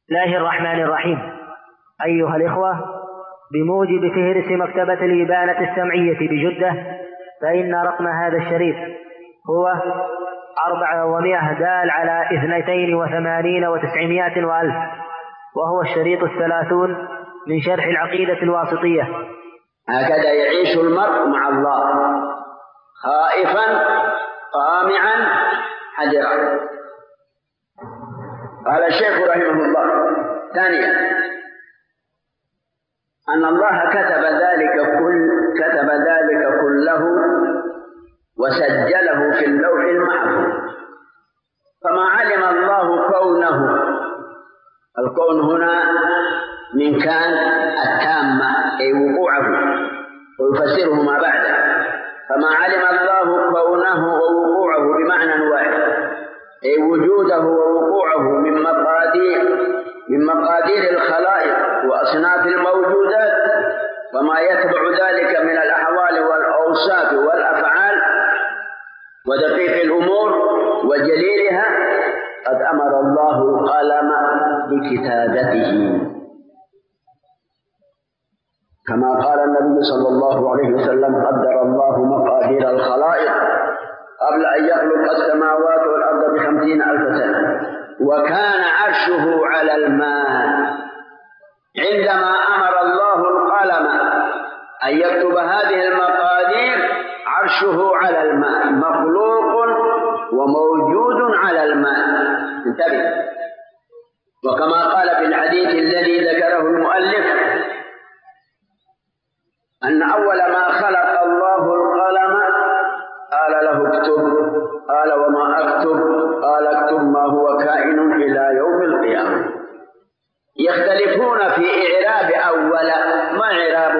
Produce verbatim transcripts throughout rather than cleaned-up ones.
الله الرحمن الرحيم. أيها الإخوة، بموجب فهرس مكتبة الإبانة السمعية بجدة، فإن رقم هذا الشريط هو أربعة ومائة دال على اثنتين وثمانين وتسعمائة وألف، وهو الشريط الثلاثون من شرح العقيدة الواسطية. هكذا يعيش المرء مع الله، خائفا طامعا حذرا. قال الشيخ رحمه الله: ثانيا، أن الله كتب ذلك كل كتب ذلك كله وسجله في اللوح المحفوظ، فما علم الله كونه، الكون هنا من كان التامة أي وقوعه، ويفسره ما بعده. فما علم الله كونه ووقوعه بمعنى واحد، أي وجوده ووقوعه من مقادير من مقادير الخلائق وأصناف الموجودات، وما يتبع ذلك من الأحوال والأوصاف والأفعال ودقيق الأمور وجليلها، قد أمر الله القلم بكتابته، كما قال النبي صلى الله عليه وسلم: قدر الله مقادير الخلائق قبل أن يخلق السماوات والأرض بخمسين ألف سنة، وكان عرشه على الماء. عندما أمر الله القلم أن يكتب هذه المقادير، عرشه على الماء، مخلوق وموجود على الماء. انتبه. وكما قال في الحديث الذي ذكره المؤلف أن أول ما خلق الله القلم قال له اكتب، قال وما أكتب؟ قال اكتب ما هو كائن إلى يوم القيامة. يختلفون في إعراب أول، ما إعرابه؟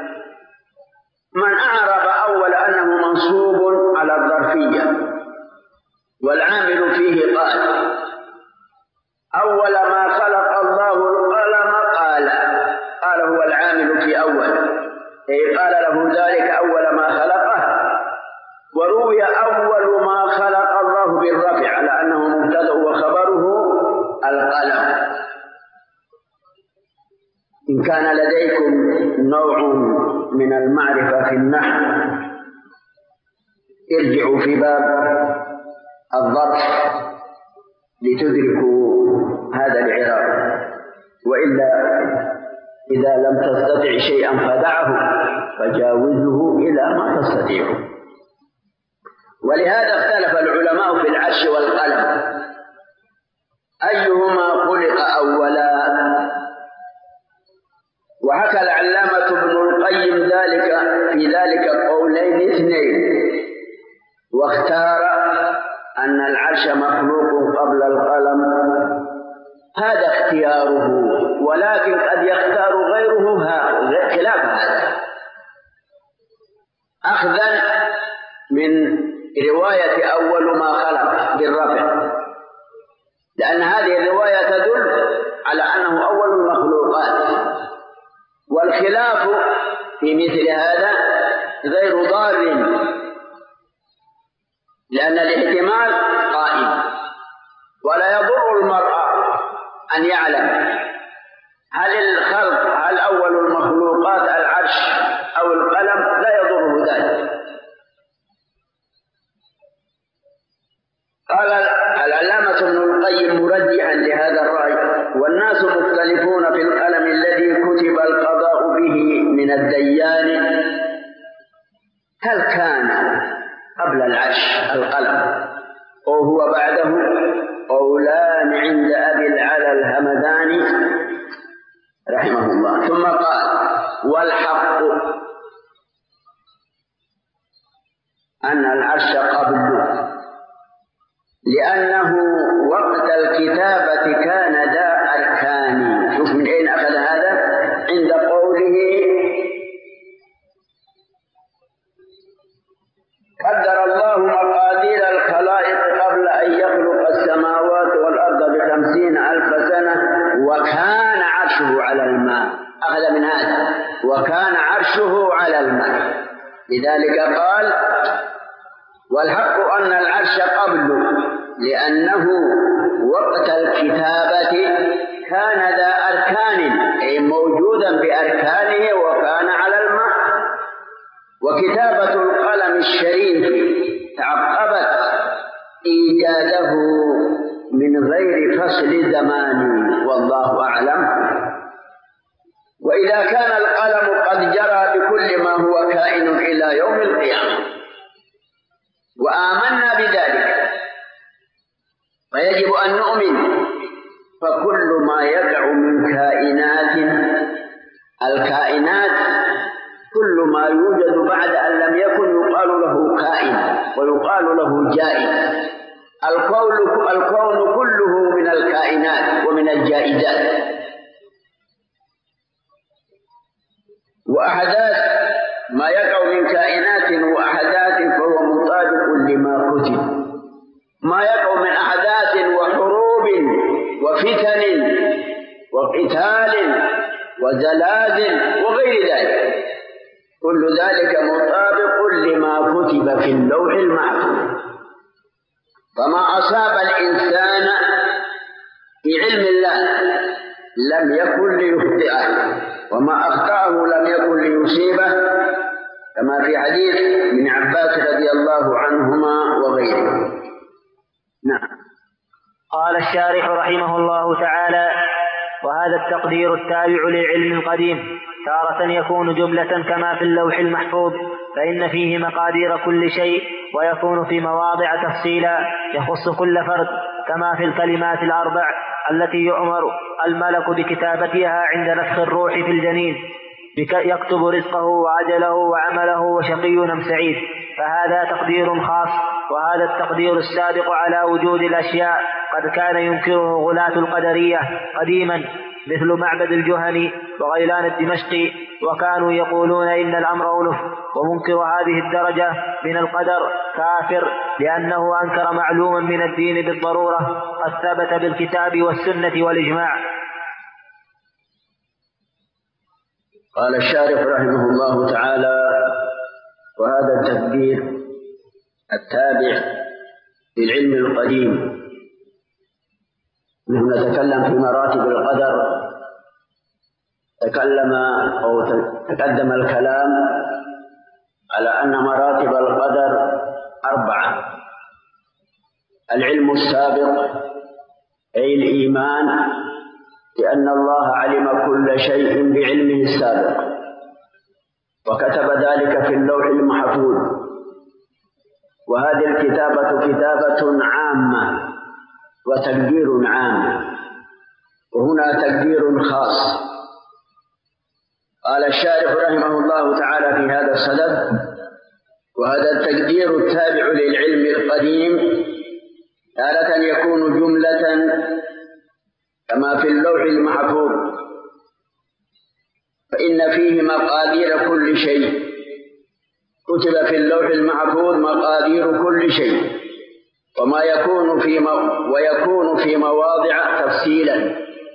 من أعرب أول أنه منصوب على الظرفية والعامل فيه قال: أول ما خلق الله القلم قال قال هو العامل في أول، أي قال له ذلك أول ما خلقه. وروي أول ما خلق الله بالرفع على أنه مبتدأ وخبره القلم. إن كان لديكم نوع من المعرفة في النحو ارجعوا في باب الظرف لتدركوا هذا الإعراب، وإلا إذا لم تستطع شيئا فدعه فجاوزه إلى ما تستطيع. ولهذا اختلف العلماء في العرش والقلم أيهما خلق أولا. وحكى العلامة ابن القيم ذلك في ذلك قولين اثنين، واختار أن العرش مخلوق قبل القلم، هذا اختياره، ولكن قد يختار غيره خلاف هذا، أخذا من رواية أول ما خلق بالرفع، لأن هذه الرواية تدل على أنه أول المخلوقات. والخلاف في مثل هذا غير ضار، لأن الاحتمال قائم، ولا يضر المرء أن يعلم هل الخلق هل أول المخلوقات العرش أو القلم، لا يضره ذلك. قال العلامة ابن القيم مرجحا لهذا الرأي: والناس مختلفون في القلم الذي كتب القضاء به من الديان، هل كان قبل العرش القلم أو هو بعده؟ قولان عند أبي العلا الهمداني رحمه الله. ثم قال: والحق أن العرش قبله، لأنه وقت الكتابة كان ذا أركان. شوف من أين أخذ هذا؟ عند قوله: قدر الله مقادير الخلائق قبل أن يخلق السماوات والأرض بخمسين ألف سنة، وكان عرشه على الماء. أخذ من هذا وكان عرشه على الماء. لذلك قال: والحق أن العرش قبله، لأنه وقت الكتابة كان من غير فصل زماني والله أعلم. وإذا كان القلم قد جرى بكل ما هو كائن إلى يوم القيامة وآمنا بذلك فيجب أن نؤمن. فكل ما يقع من كائنات الكائنات كل ما يوجد بعد أن لم يكن يقال له كائن ويقال له جائز. الكون الكون كله من الكائنات ومن الجائزات. وأحداث ما يقع من كائنات وأحداث فهو مطابق لما كتب. ما يقع من أحداث وحروب وفتن وقتال وزلازل وغير ذلك كل ذلك مطابق لما كتب في اللوح المحفوظ. فما أصاب الإنسان في علم الله لم يكن ليخطئه وما أخطأه لم يكن ليصيبه كما في حديث ابن عباس رضي الله عنهما وغيره. نعم. قال الشارح رحمه الله تعالى: وهذا التقدير التابع للعلم القديم تارة يكون جملة كما في اللوح المحفوظ فإن فيه مقادير كل شيء، ويكون في مواضع تفصيلا يخص كل فرد كما في الكلمات الأربع التي يؤمر الملك بكتابتها عند نفخ الروح في الجنين، يكتب رزقه وعجله وعمله وشقي أم سعيد. فهذا تقدير خاص. وهذا التقدير السابق على وجود الأشياء قد كان ينكره غلاة القدرية قديما مثل معبد الجهني وغيلان الدمشقي، وكانوا يقولون إن الأمر أنف. ومنكر هذه الدرجة من القدر كافر لأنه أنكر معلوما من الدين بالضرورة قد ثبت بالكتاب والسنة والإجماع. قال الشارح رحمه الله تعالى: وهذا التقدير التابع للعلم القديم. نحن نتكلم في مراتب القدر. تكلم أو تقدم الكلام على أن مراتب القدر أربعة: العلم السابق أي الإيمان لأن الله علم كل شيء بعلمه السابق وكتب ذلك في اللوح المحفوظ. وهذه الكتابة كتابة عامة وتقدير عام، وهنا تقدير خاص. قال الشارح رحمه الله تعالى في هذا الصدد: وهذا التقدير التابع للعلم القديم تارة يكون جملة كما في اللوح المحفوظ فإن فيه مقادير كل شيء. كتب في اللوح المحفوظ مقادير كل شيء وما يكون في مو... ويكون في مواضع تفصيلا.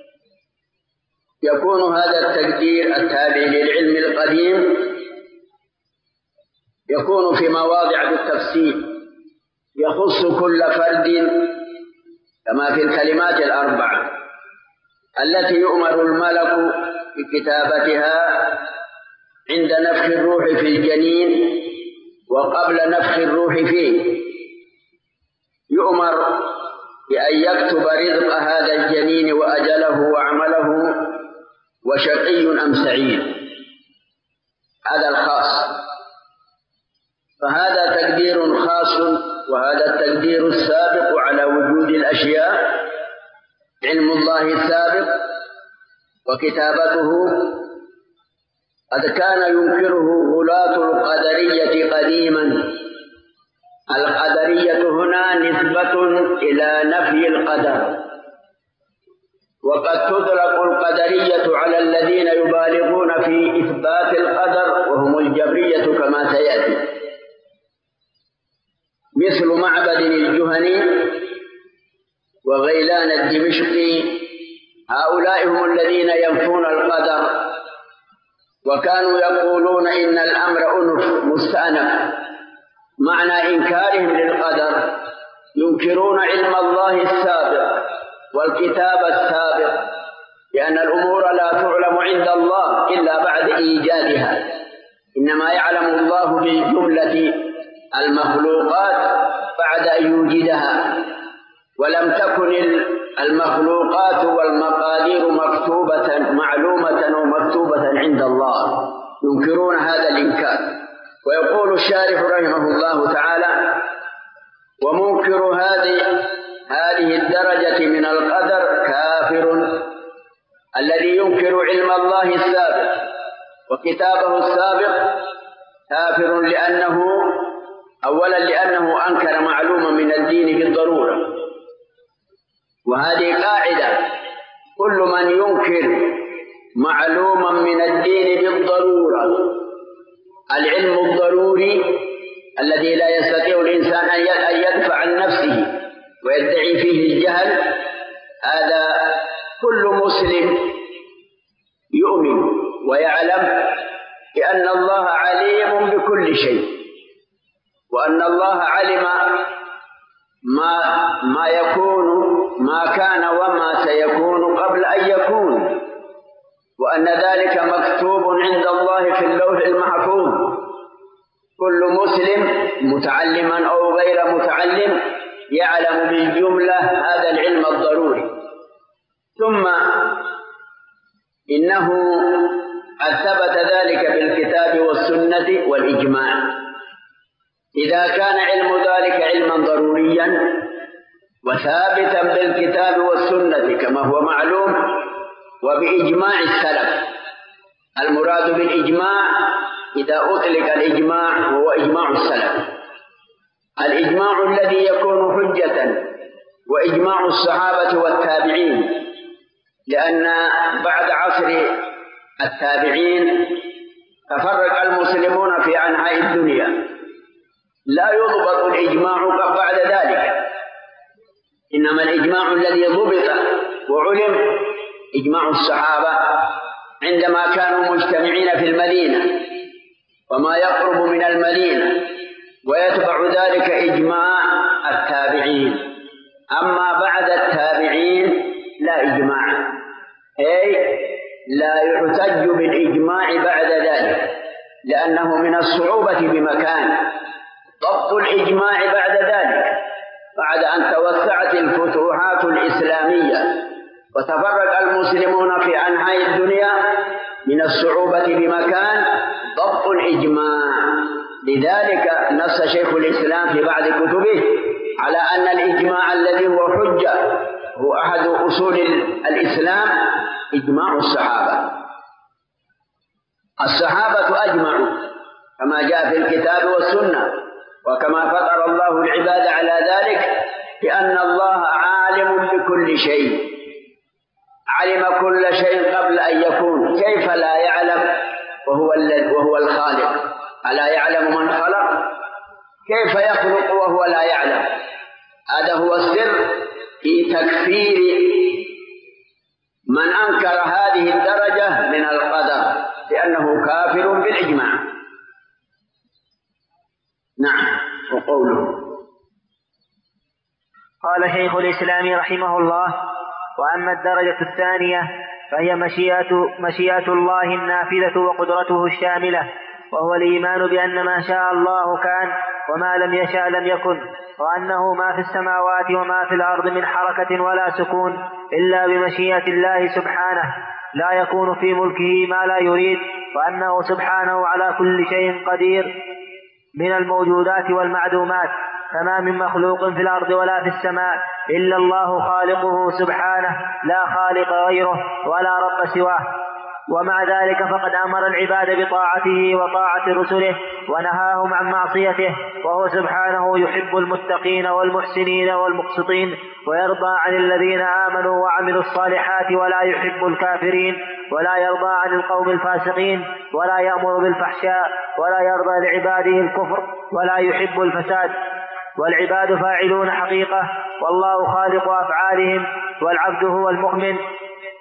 يكون هذا التقدير التابع للعلم القديم يكون في مواضع بالتفصيل يخص كل فرد كما في الكلمات الأربعة التي يؤمر الملك بكتابتها عند نفخ الروح في الجنين وقبل نفخ الروح فيه. يؤمر بأن يكتب رزق هذا الجنين وأجله وعمله وشقي أم سعيد. هذا الخاص. فهذا تقدير خاص. وهذا التقدير السابق على وجود الأشياء علم الله السابق وكتابته قد كان ينكره غلاة القدرية قديما. القدرية هنا نسبة إلى نفي القدر، وقد تطلق القدرية على الذين يبالغون في إثبات القدر وهم الجبرية كما سيأتي، مثل معبد الجهني وغيلان الدمشقي. هؤلاء هم الذين ينفون القدر، وكانوا يقولون إن الأمر أنف مستأنف. معنى إنكارهم للقدر ينكرون علم الله السابق والكتاب السابق، لأن الأمور لا تعلم عند الله إلا بعد إيجادها، إنما يعلم الله بالجملة المخلوقات بعد أن يوجدها. ولم تكن المخلوقات والمقادير مكتوبة معلومة ومكتوبة عند الله، ينكرون هذا الإنكار. ويقول الشارح رحمه الله تعالى: ومنكر هذه هذه الدرجة من القدر كافر، الذي ينكر علم الله السابق وكتابه السابق كافر، لأنه أولا لأنه أنكر معلومة من الدين بالضرورة، وهذه قاعدة: كل من ينكر معلوما من الدين بالضرورة، العلم الضروري الذي لا يستطيع الإنسان أن يدفع عن نفسه ويدعي فيه الجهل، هذا كل مسلم يؤمن ويعلم بأن الله عليم بكل شيء، وأن الله علم ما ما يكون ما كان وما سيكون قبل أن يكون، وأن ذلك مكتوب عند الله في اللوح المحفوظ. كل مسلم متعلما أو غير متعلم يعلم بالجملة هذا العلم الضروري. ثم إنه قد ثبت ذلك بالكتاب والسنة والإجماع. إذا كان علم ذلك علما ضروريا وثابتا بالكتاب والسنة كما هو معلوم وبإجماع السلف، المراد بالإجماع إذا أطلق الإجماع هو إجماع السلف، الإجماع الذي يكون حجة، وإجماع الصحابة والتابعين، لأن بعد عصر التابعين تفرق المسلمون في أنحاء الدنيا، لا يضبط الإجماع بعد ذلك، إنما الإجماع الذي ضبط وعلم إجماع الصحابة عندما كانوا مجتمعين في المدينة وما يقرب من المدينة، ويتبع ذلك إجماع التابعين. أما بعد التابعين لا إجماع، أي لا يحتج بالإجماع بعد ذلك، لأنه من الصعوبة بمكان ضبط الإجماع بعد ذلك، بعد أن توسعت الفتوحات الإسلامية وتفرق المسلمون في أنحاء الدنيا، من الصعوبة بمكان ضبط الإجماع. لذلك نص شيخ الإسلام في بعض كتبه على أن الإجماع الذي هو حجة هو أحد أصول الإسلام إجماع الصحابة. الصحابة أجمعوا كما جاء في الكتاب والسنة، وكما فطر الله العباد على ذلك، بأن الله عالم بكل شيء، علم كل شيء قبل أن يكون، كيف لا يعلم وهو وهو الخالق؟ ألا يعلم من خلق؟ كيف يخلق وهو لا يعلم؟ هذا هو السر في تكفير من أنكر هذه الدرجة من القدر، لأنه كافر بالإجماع. نعم. وقوله: قال شيخ الإسلام رحمه الله: وأما الدرجة الثانية فهي مشيئة, مشيئة الله النافذة وقدرته الشاملة، وهو الإيمان بأن ما شاء الله كان وما لم يشاء لم يكن، وأنه ما في السماوات وما في الأرض من حركة ولا سكون إلا بمشيئة الله سبحانه، لا يكون في ملكه ما لا يريد، وأنه سبحانه على كل شيء قدير من الموجودات والمعدومات، فما من مخلوق في الأرض ولا في السماء إلا الله خالقه سبحانه، لا خالق غيره ولا رب سواه. ومع ذلك فقد أمر العباد بطاعته وطاعة رسله ونهاهم عن معصيته، وهو سبحانه يحب المتقين والمحسنين والمقسطين، ويرضى عن الذين آمنوا وعملوا الصالحات، ولا يحب الكافرين، ولا يرضى عن القوم الفاسقين، ولا يأمر بالفحشاء، ولا يرضى لعباده الكفر، ولا يحب الفساد. والعباد فاعلون حقيقة، والله خالق أفعالهم، والعبد هو المؤمن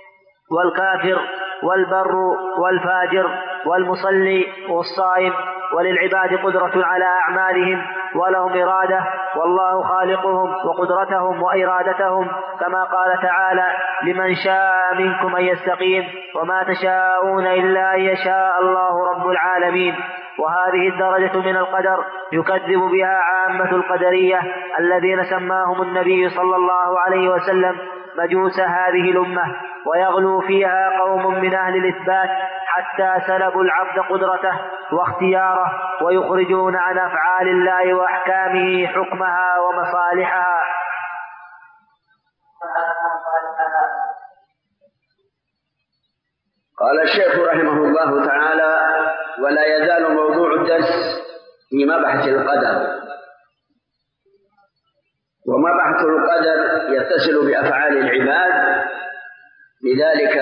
والكافر والبر والفاجر والمصلي والصائم وللعباد قدرة على أعمالهم ولهم إرادة، والله خالقهم وقدرتهم وإرادتهم، كما قال تعالى: لمن شاء منكم أن يستقيم وما تشاءون إلا أن يشاء الله رب العالمين. وهذه الدرجة من القدر يكذب بها عامة القدرية الذين سماهم النبي صلى الله عليه وسلم مجوس هذه الأمة، ويغلو فيها قوم من أهل الإثبات حتى سلبوا العبد قدرته واختياره، ويخرجون عن أفعال الله وأحكامه حكمها ومصالحها. قال الشيخ رحمه الله تعالى: ولا يزال موضوع الدرس في مبحث القدر. ومبحث القدر يتصل بأفعال العباد، لذلك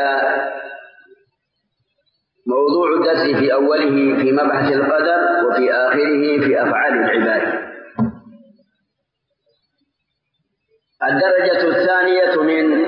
موضوع الدرس في أوله في مبحث القدر وفي آخره في أفعال العباد. الدرجة الثانية من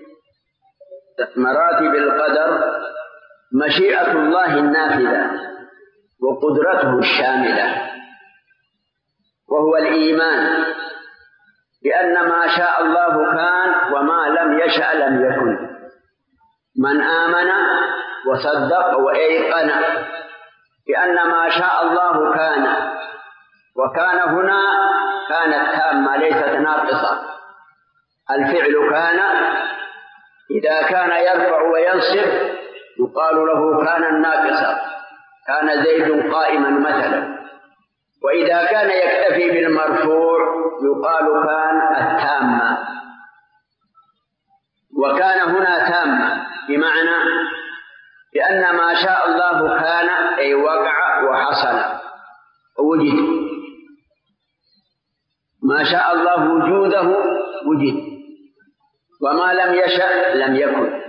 مراتب القدر مشيئة الله النافذة وقدرته الشاملة، وهو الإيمان بأن ما شاء الله كان وما لم يشأ لم يكن. من آمن وصدق وأيقن بأن ما شاء الله كان، وكان هنا كانت تامة ليست ناقصة. الفعل كان إذا كان يرفع وينصب يقال له كان ناقصا، كان زيد قائما مثلا. وإذا كان يكتفي بالمرفوع يقال كان التامة. وكان هنا تامة بمعنى بأن ما شاء الله كان، أي وقع وحصل ووجد. ما شاء الله وجوده وجد، وما لم يشأ لم يكن.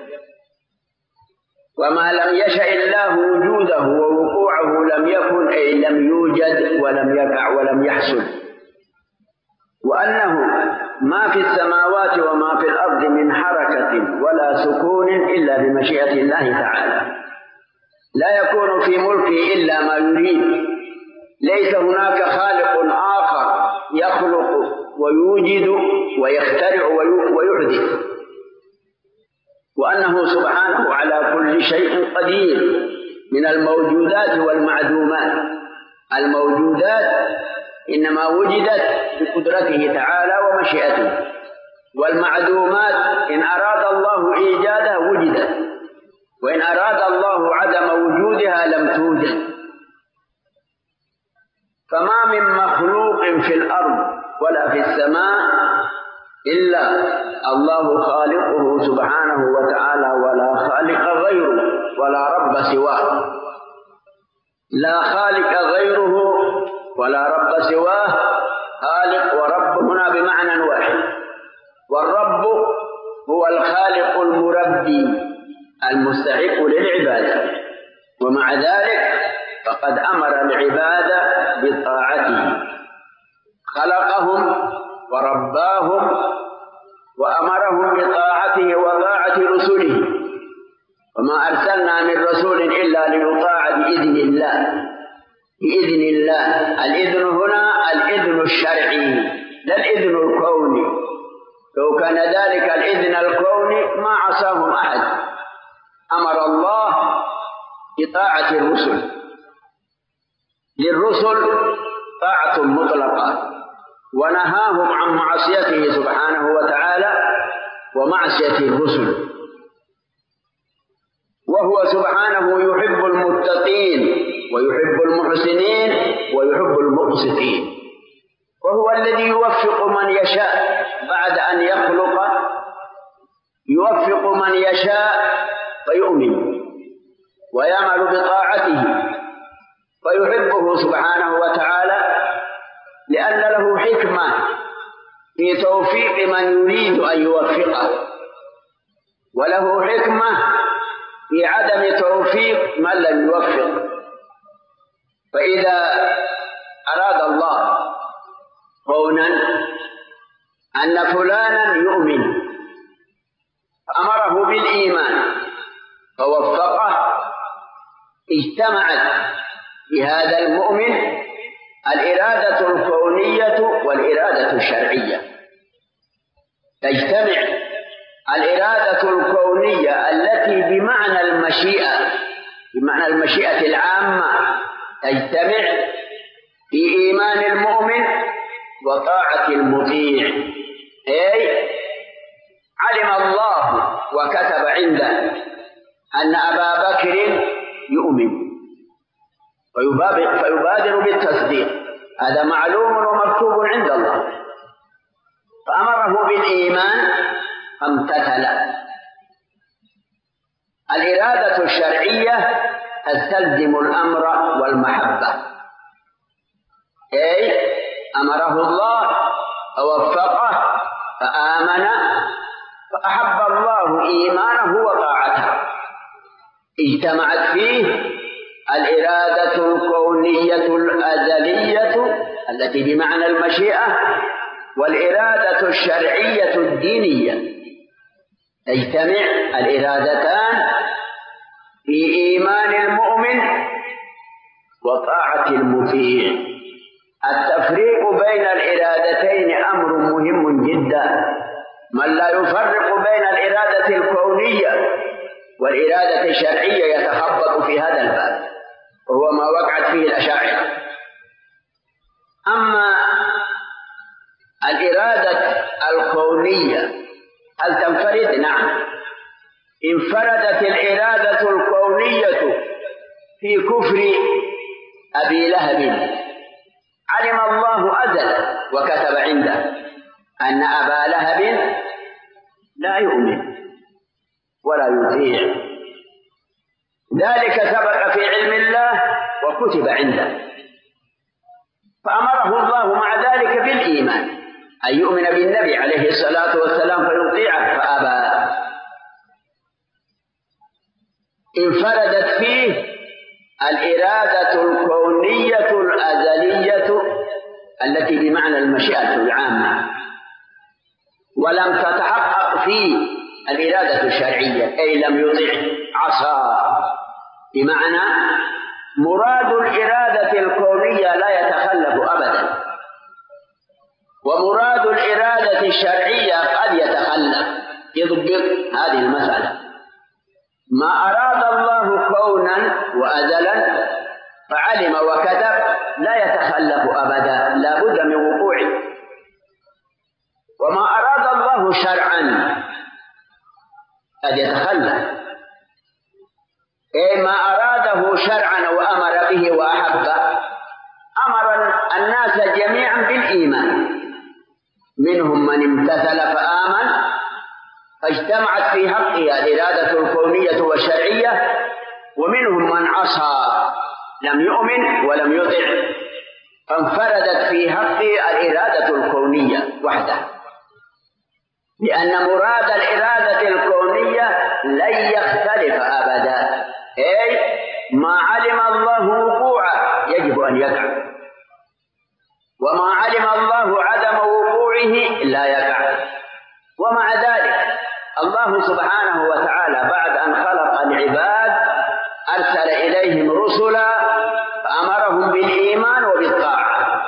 وما لم يشأ الله وجوده ووقوعه لم يكن، أي لم يوجد ولم يقع ولم يحصل. وأنه ما في السماوات وما في الأرض من حركة ولا سكون إلا بمشيئة الله تعالى. لا يكون في ملكه إلا ما يريد. ليس هناك خالق آخر يخلق ويوجد ويخترع ويحدث. وأنه سبحانه على كل شيء قدير من الموجودات والمعدومات. الموجودات إنما وجدت بقدرته تعالى ومشيئته، والمعدومات إن أراد الله إيجادها وجدت، وإن أراد الله عدم وجودها لم توجد. فما من مخلوق في الأرض ولا في السماء إلا الله خالقه سبحانه وتعالى، ولا خالق غيره ولا رب سواه. لا خالق غيره ولا رب سواه. خالق ورب هنا بمعنى واحد. والرب هو الخالق المربي المستحق للعبادة، ومع ذلك فقد أمر العباد بطاعته. خلقهم ورباهم وأمرهم بطاعته وطاعة رسله. وما أرسلنا من رسول إلا ليطاع بإذن الله. بإذن الله. الإذن هنا الإذن الشرعي لا الإذن الكوني. لو كان ذلك الإذن الكوني ما عصاهم أحد. أمر الله بطاعة الرسل. للرسل طاعة مطلقة، ونهاهم عن معصيته سبحانه وتعالى ومعصية الرسل. وهو سبحانه يحب المتقين ويحب المحسنين ويحب المقسطين. وهو الذي يوفق من يشاء بعد أن يخلق، يوفق من يشاء فيؤمن ويعمل بطاعته فيحبه سبحانه وتعالى، لأن له حكمة في توفيق من يريد أن يوفقه، وله حكمة في عدم توفيق من لم يوفق. فإذا أراد الله كونا أن فلانا يؤمن فأمره بالإيمان فوفقه، اجتمعت بهذا المؤمن الإرادة الكونية والإرادة الشرعية. تجتمع الإرادة الكونية التي بمعنى المشيئة بمعنى المشيئة العامة، تجتمع في إيمان المؤمن وطاعة المطيع. أي علم الله وكتب عنده أن أبا بكر يؤمن فيبادر بالتصديق، هذا معلوم ومكتوب عند الله، فأمره بالإيمان فامتثل. الإرادة الشرعية تستلزم الأمر والمحبة، أي أمره الله فوفقه فآمن فأحب الله إيمانه وطاعته. اجتمعت فيه الإرادة الكونية الأزلية التي بمعنى المشيئة والإرادة الشرعية الدينية. تجتمع الإرادتان في إيمان المؤمن وطاعة المطيع. التفريق بين الإرادتين أمر مهم جدا. من لا يفرق بين الإرادة الكونية والإرادة الشرعية يتخبط في هذا الباب، وهو ما وقعت فيه الأشاعرة. أما الإرادة الكونية هل تنفرد؟ نعم، انفردت الإرادة الكونية في كفر أبي لهب. علم الله أزل وكتب عنده أن أبا لهب لا يؤمن ولا يطيع، ذلك سبق في علم الله وكتب عنده، فأمره الله مع ذلك بالإيمان أن يؤمن بالنبي عليه الصلاة والسلام فيطيعه فأبى. انفردت فيه الإرادة الكونية الأزلية التي بمعنى المشيئة العامة، ولم تتحقق فيه الإرادة الشرعية، أي لم يطع، عصى. بمعنى مراد الإرادة الكونية لا يتخلف أبدا، ومراد الإرادة الشرعية قد يتخلف. يضبط هذه المسألة. ما أراد الله كونا وأزلا فعلم وكتب لا يتخلف أبدا، لا بد من وقوعه. وما أراد الله شرعا قد يتخلف، أي ما أراده شرعا وأمر به وأحبه. أمر الناس جميعا بالإيمان، منهم من امتثل فآمن فاجتمعت في حقه الإرادة الكونية والشرعية، ومنهم من عصى لم يؤمن ولم يطع فانفردت في حقه الإرادة الكونية وحدها، لأن مراد الإرادة الكونية لن يختلف أبدا، أي ما علم الله وقوعه يجب أن يقع، وما علم الله عدم وقوعه لا يقع. ومع ذلك الله سبحانه وتعالى بعد أن خلق العباد أرسل إليهم رسلا فأمرهم بالإيمان وبالطاعة.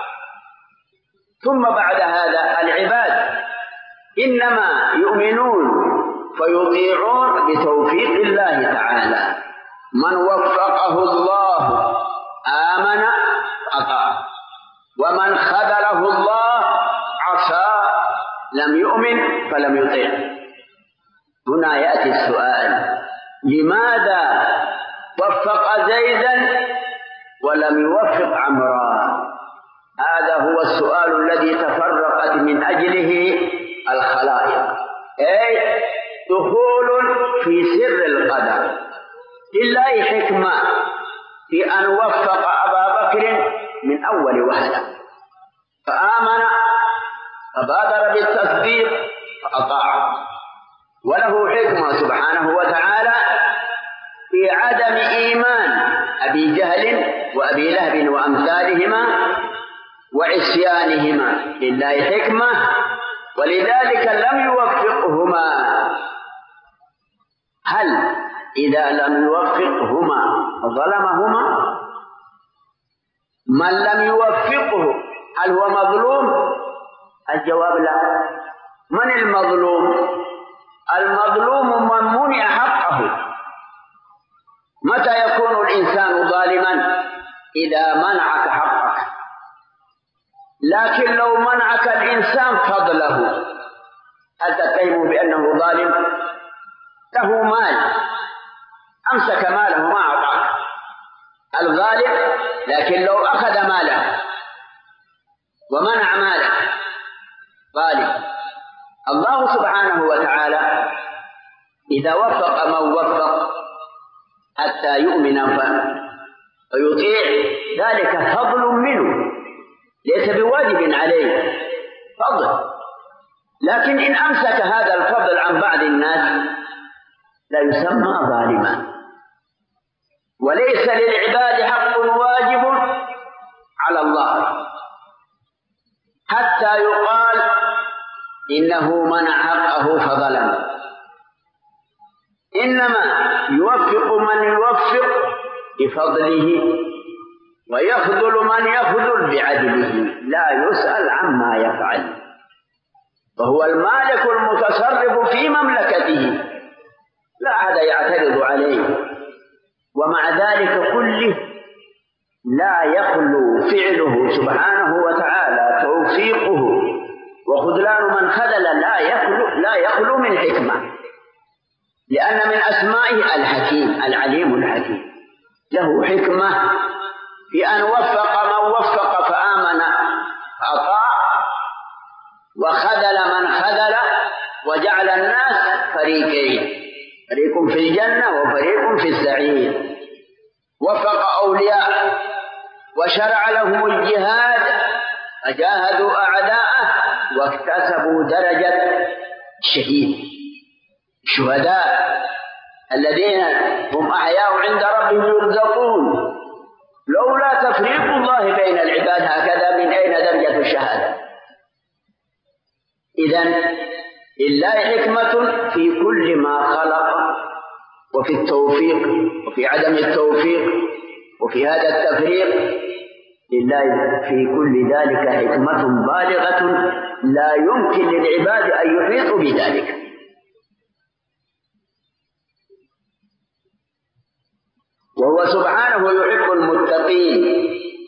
ثم بعد هذا العباد إنما يؤمنون فيطيعون بتوفيق الله تعالى. من وفقه الله آمن أطاع، ومن خذله الله عصى لم يؤمن فلم يطيع. هنا يأتي السؤال: لماذا وفق زيدا ولم يوفق عمرا؟ هذا هو السؤال الذي تفرقت من أجله الخلائق، أي دخول في سر القدر. لله حكمة في أن وفق أبا بكر من أول وهلة، فآمن فبادر بالتصديق فأطاع، وله حكمة سبحانه وتعالى في عدم إيمان أبي جهل وأبي لهب وأمثالهما وعصيانهما. لله حكمة، ولذلك لم يوفقهما. هل إذا لم يوفقهما ظلمهما؟ من لم يوفقه هل هو مظلوم؟ الجواب لا. من المظلوم؟ المظلوم من منع حقه. متى يكون الإنسان ظالما؟ إذا منعك حقك. لكن لو منعك الإنسان فضله هل تتهمه بأنه ظالم؟ له مال، أمسك ماله ما أعطاك، الظالم. لكن لو أخذ ماله ومنع ماله ظالم. الله سبحانه وتعالى إذا وفق من وفق حتى يؤمن فيطيع ذلك فضل منه، ليس بواجب عليه، فضل. لكن إن أمسك هذا الفضل عن بعض الناس لا يسمى ظالما. وليس للعباد حق واجب على الله حتى يقال إنه منع حقه فظلم. إنما يوفق من يوفق بفضله ويخذل من يخذل بعدله، لا يسأل عما يفعل، فهو المالك المتصرف في مملكته، لا أحد يعترض عليه. ومع ذلك كله لا يخلو فعله سبحانه وتعالى توفيقه وخذلان من خذل لا يخلو لا يخلو من حكمة، لأن من أسمائه الحكيم العليم الحكيم، له حكمة في أن وفق من وفق فآمن أطاع، وخذل من خذل، وجعل الناس فريقين، فريق في الجنة وفريق في السعير. وفق أولياء وشرع لهم الجهاد فجاهدوا أعداءه واكتسبوا درجة الشهيد، الشهداء الذين هم أحياء عند ربهم يرزقون. لولا تفريق الله بين العباد هكذا من أين درجة الشهادة؟ إذن لله حكمة في كل ما خلق، وفي التوفيق وفي عدم التوفيق وفي هذا التفريق. لله في كل ذلك حكمة بالغة لا يمكن للعباد أن يحيطوا بذلك. وهو سبحانه يحب المتقين،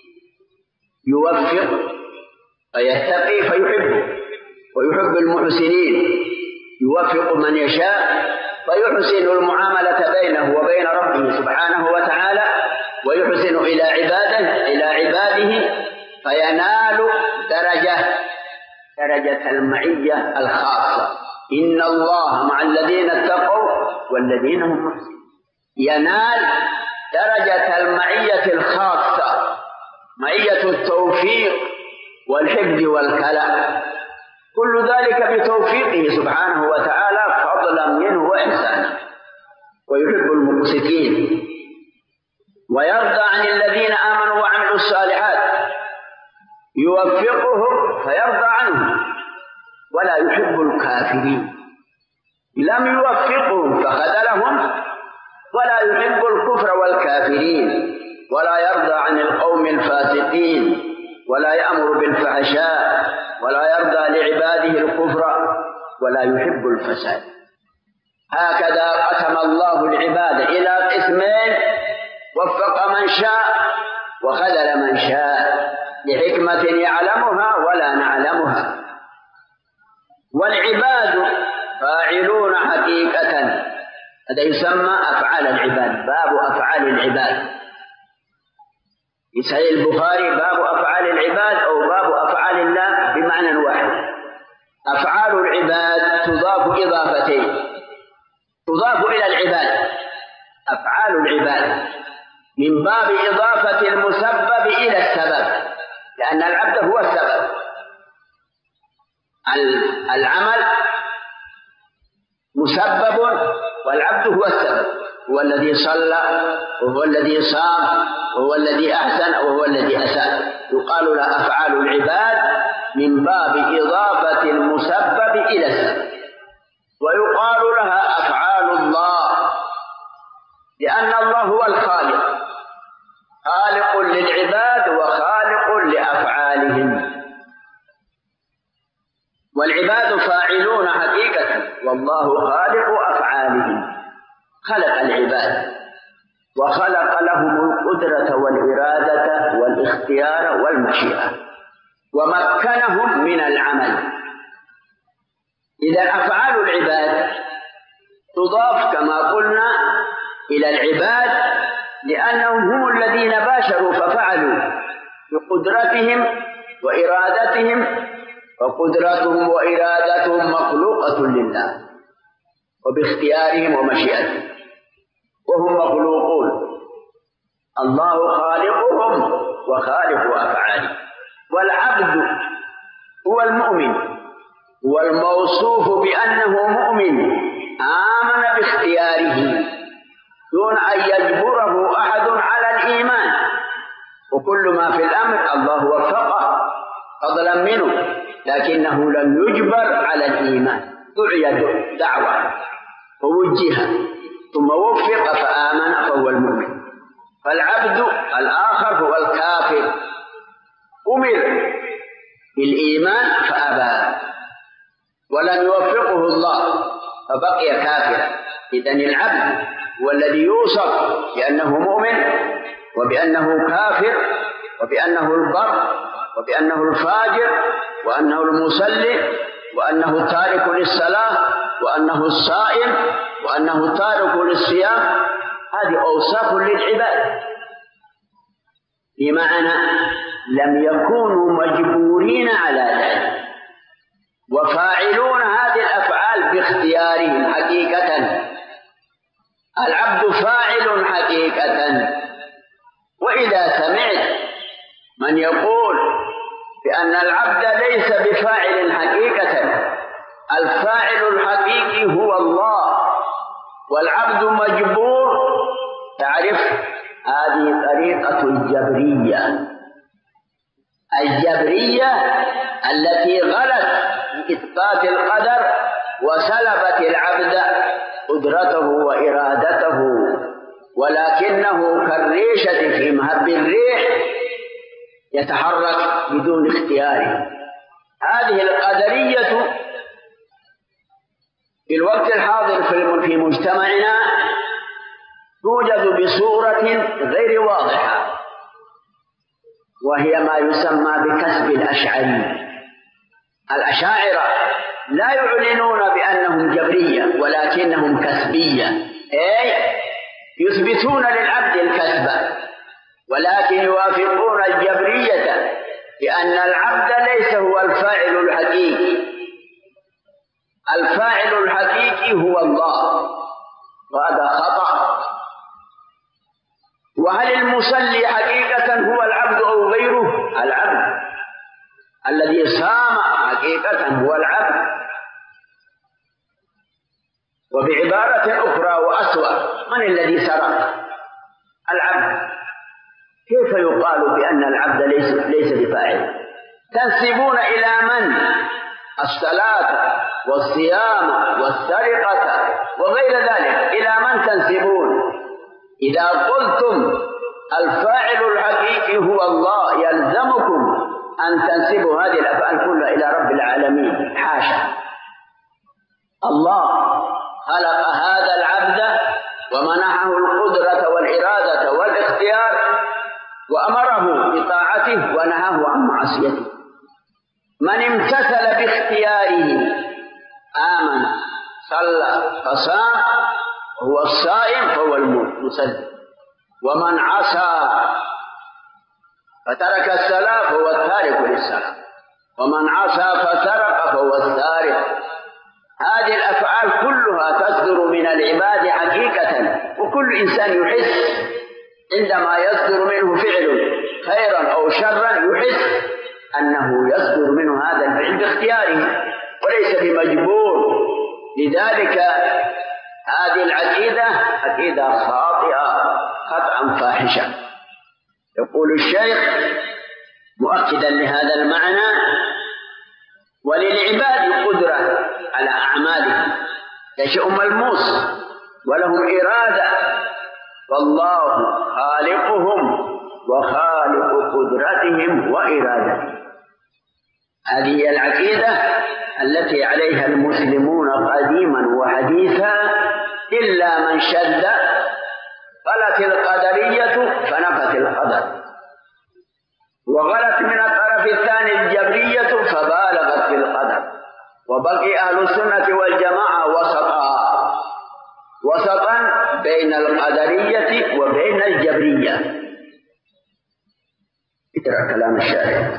يوفق فيتقي فيحبه، ويحب المحسنين، يوفق من يشاء فيحسن المعاملة بينه وبين ربه سبحانه وتعالى، ويحسن إلى عباده إلى عباده فينال درجة درجة المعية الخاصة. إن الله مع الذين اتقوا والذين هم محسنون، ينال درجة المعية الخاصة، معية التوفيق والحفظ والكلام، كل ذلك بتوفيقه سبحانه وتعالى فضلا منه وإحسانا. ويحب المقسطين ويرضى عن الذين آمنوا وعملوا الصالحات، يوفقهم فيرضى عنهم، ولا يحب الكافرين، لم يوفقهم فخذلهم، ولا يحب الكفر والكافرين، ولا يرضى عن القوم الفاسقين، ولا يأمر بالفحشاء، ولا يرضى لعباده الكفر، ولا يحب الفساد. هكذا قسم الله العباد إلى قسمين، وفق من شاء وخذل من شاء لحكمة يعلمها ولا نعلمها. والعباد فاعلون حقيقة، هذا يسمى أفعال العباد، باب أفعال العباد. في صحيح البخاري باب أفعال العباد أو باب أفعال الله بمعنى واحد. أفعال العباد تضاف إضافتين، تضاف إلى العباد. أفعال العباد من باب إضافة المسبب إلى السبب، لأن العبد هو السبب. العمل مسبب والعبد هو السبب، هو الذي صلى وهو الذي صام وهو الذي أحسن وهو الذي أساء. يقال لها أفعال العباد من باب إضافة المسبب إلى السبب. ويقال لها أفعال الله لأن الله هو الخالق، خالق للعباد وخالق والعباد فاعلون حقيقة، والله خالق أفعالهم. خلق العباد وخلق لهم القدرة والإرادة والاختيار والمشيئة ومكنهم من العمل. إذا أفعال العباد تضاف كما قلنا إلى العباد لأنهم هم الذين باشروا ففعلوا بقدرتهم وإرادتهم، وقدرتهم وإرادتهم مخلوقة لله وباختيارهم ومشيئتهم، وهم مخلوقون. الله خالقهم وخالق أفعالهم. والعبد هو المؤمن، هو الموصوف بأنه مؤمن آمن باختياره دون أن يجبره أحد على الإيمان، وكل ما في الأمر الله وفقه فضلا منه، لكنه لم يجبر على الإيمان، دعي دعوة ووجه ثم وفق فآمن فهو المؤمن. فالعبد الآخر هو الكافر، أمر بالإيمان فأبى ولم يوفقه الله فبقي كافرا. إذن العبد هو الذي يوصف بأنه مؤمن وبأنه كافر وبأنه البر وبأنه الفاجر وأنه المصلي وأنه التارك للصلاة وأنه الصائم وأنه التارك للصيام. هذه أوصاف للعباد، بمعنى لم يكونوا مجبورين على ذلك، وفاعلون هذه الأفعال باختيارهم حقيقة. العبد فاعل حقيقة. وإذا سمعت من يقول بأن العبد ليس بفاعل حقيقة، الفاعل الحقيقي هو الله والعبد مجبور، تعرف هذه طريقة الجبرية الجبرية التي غلت في إثبات القدر وسلبت العبد قدرته وإرادته، ولكنه كالريشة في مهب الريح يتحرك بدون اختياره. هذه القدرية في الوقت الحاضر في مجتمعنا توجد بصورة غير واضحة، وهي ما يسمى بكسب الأشعري. الأشاعرة لا يعلنون بأنهم جبرية ولكنهم كسبية، أي يثبتون للعبد الكسب، ولكن يوافقون الجبرية بأن العبد ليس هو الفاعل الحقيقي، الفاعل الحقيقي هو الله، وهذا خطأ. وهل المصلي حقيقة هو العبد أو غيره؟ العبد. الذي صام حقيقة هو العبد. وبعبارة أخرى وأسوأ، من الذي سرق؟ العبد. كيف يقال بأن العبد ليس ليس بفاعل؟ تنسبون إلى من الصلاة والصيام والسرقة وغير ذلك؟ إلى من تنسبون؟ إذا قلتم الفاعل الحقيقي هو الله يلزمكم أن تنسبوا هذه الأفعال كلها إلى رب العالمين. حاشا، الله خلق هذا العبد ومنحه القدرة والإرادة والاختيار وأمره بطاعته ونهاه عن معصيته. من امتثل باختياره آمن صلى فصام وهو الصائم فهو المصلي، ومن عصى فترك الصلاة فهو التارك للصلاة، ومن عصى فسرق فهو السارق. هذه الأفعال كلها تصدر من العباد حقيقة، وكل إنسان يحس عندما يصدر منه فعل خيرا أو شرا يحس أنه يصدر منه هذا الفعل باختياره وليس بمجبور. لذلك هذه العقيدة عقيدة خاطئة خطأ فاحشا. يقول الشيخ مؤكدا لهذا المعنى: وللعباد قدرة على أعمالهم، شيء ملموس، ولهم إرادة، والله خالقهم وخالق قدرتهم وإرادتهم. هذه هي العقيدة التي عليها المسلمون قديما وحديثا، إلا من شذ غلت القدرية فنفت القدر، وغلت من الطرف الثاني الجبرية فبالغت في القدر، وبقي أهل السنة والجماعة وسطا وسطا بين القدرية وبين الجبرية. اقرأ كلام الشارع.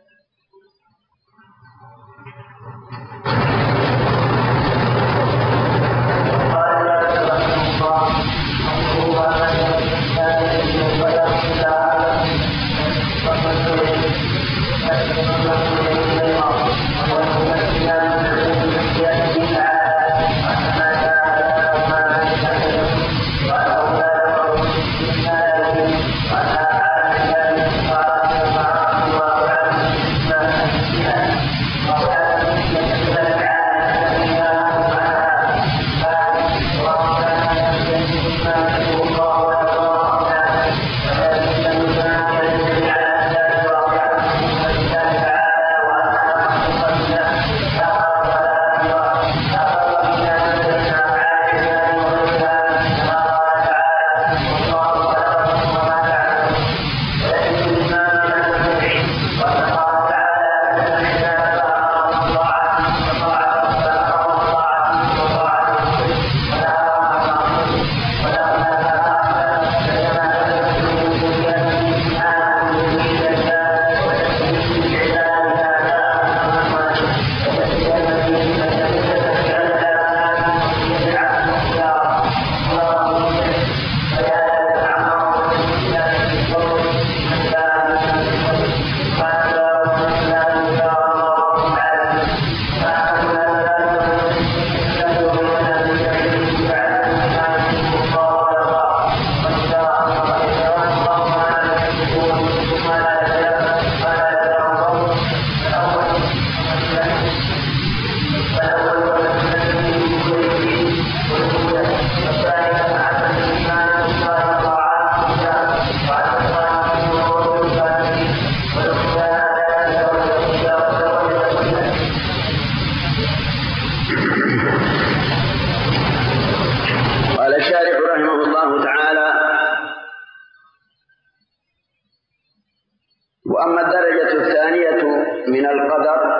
وأما الدرجة الثانية من القدر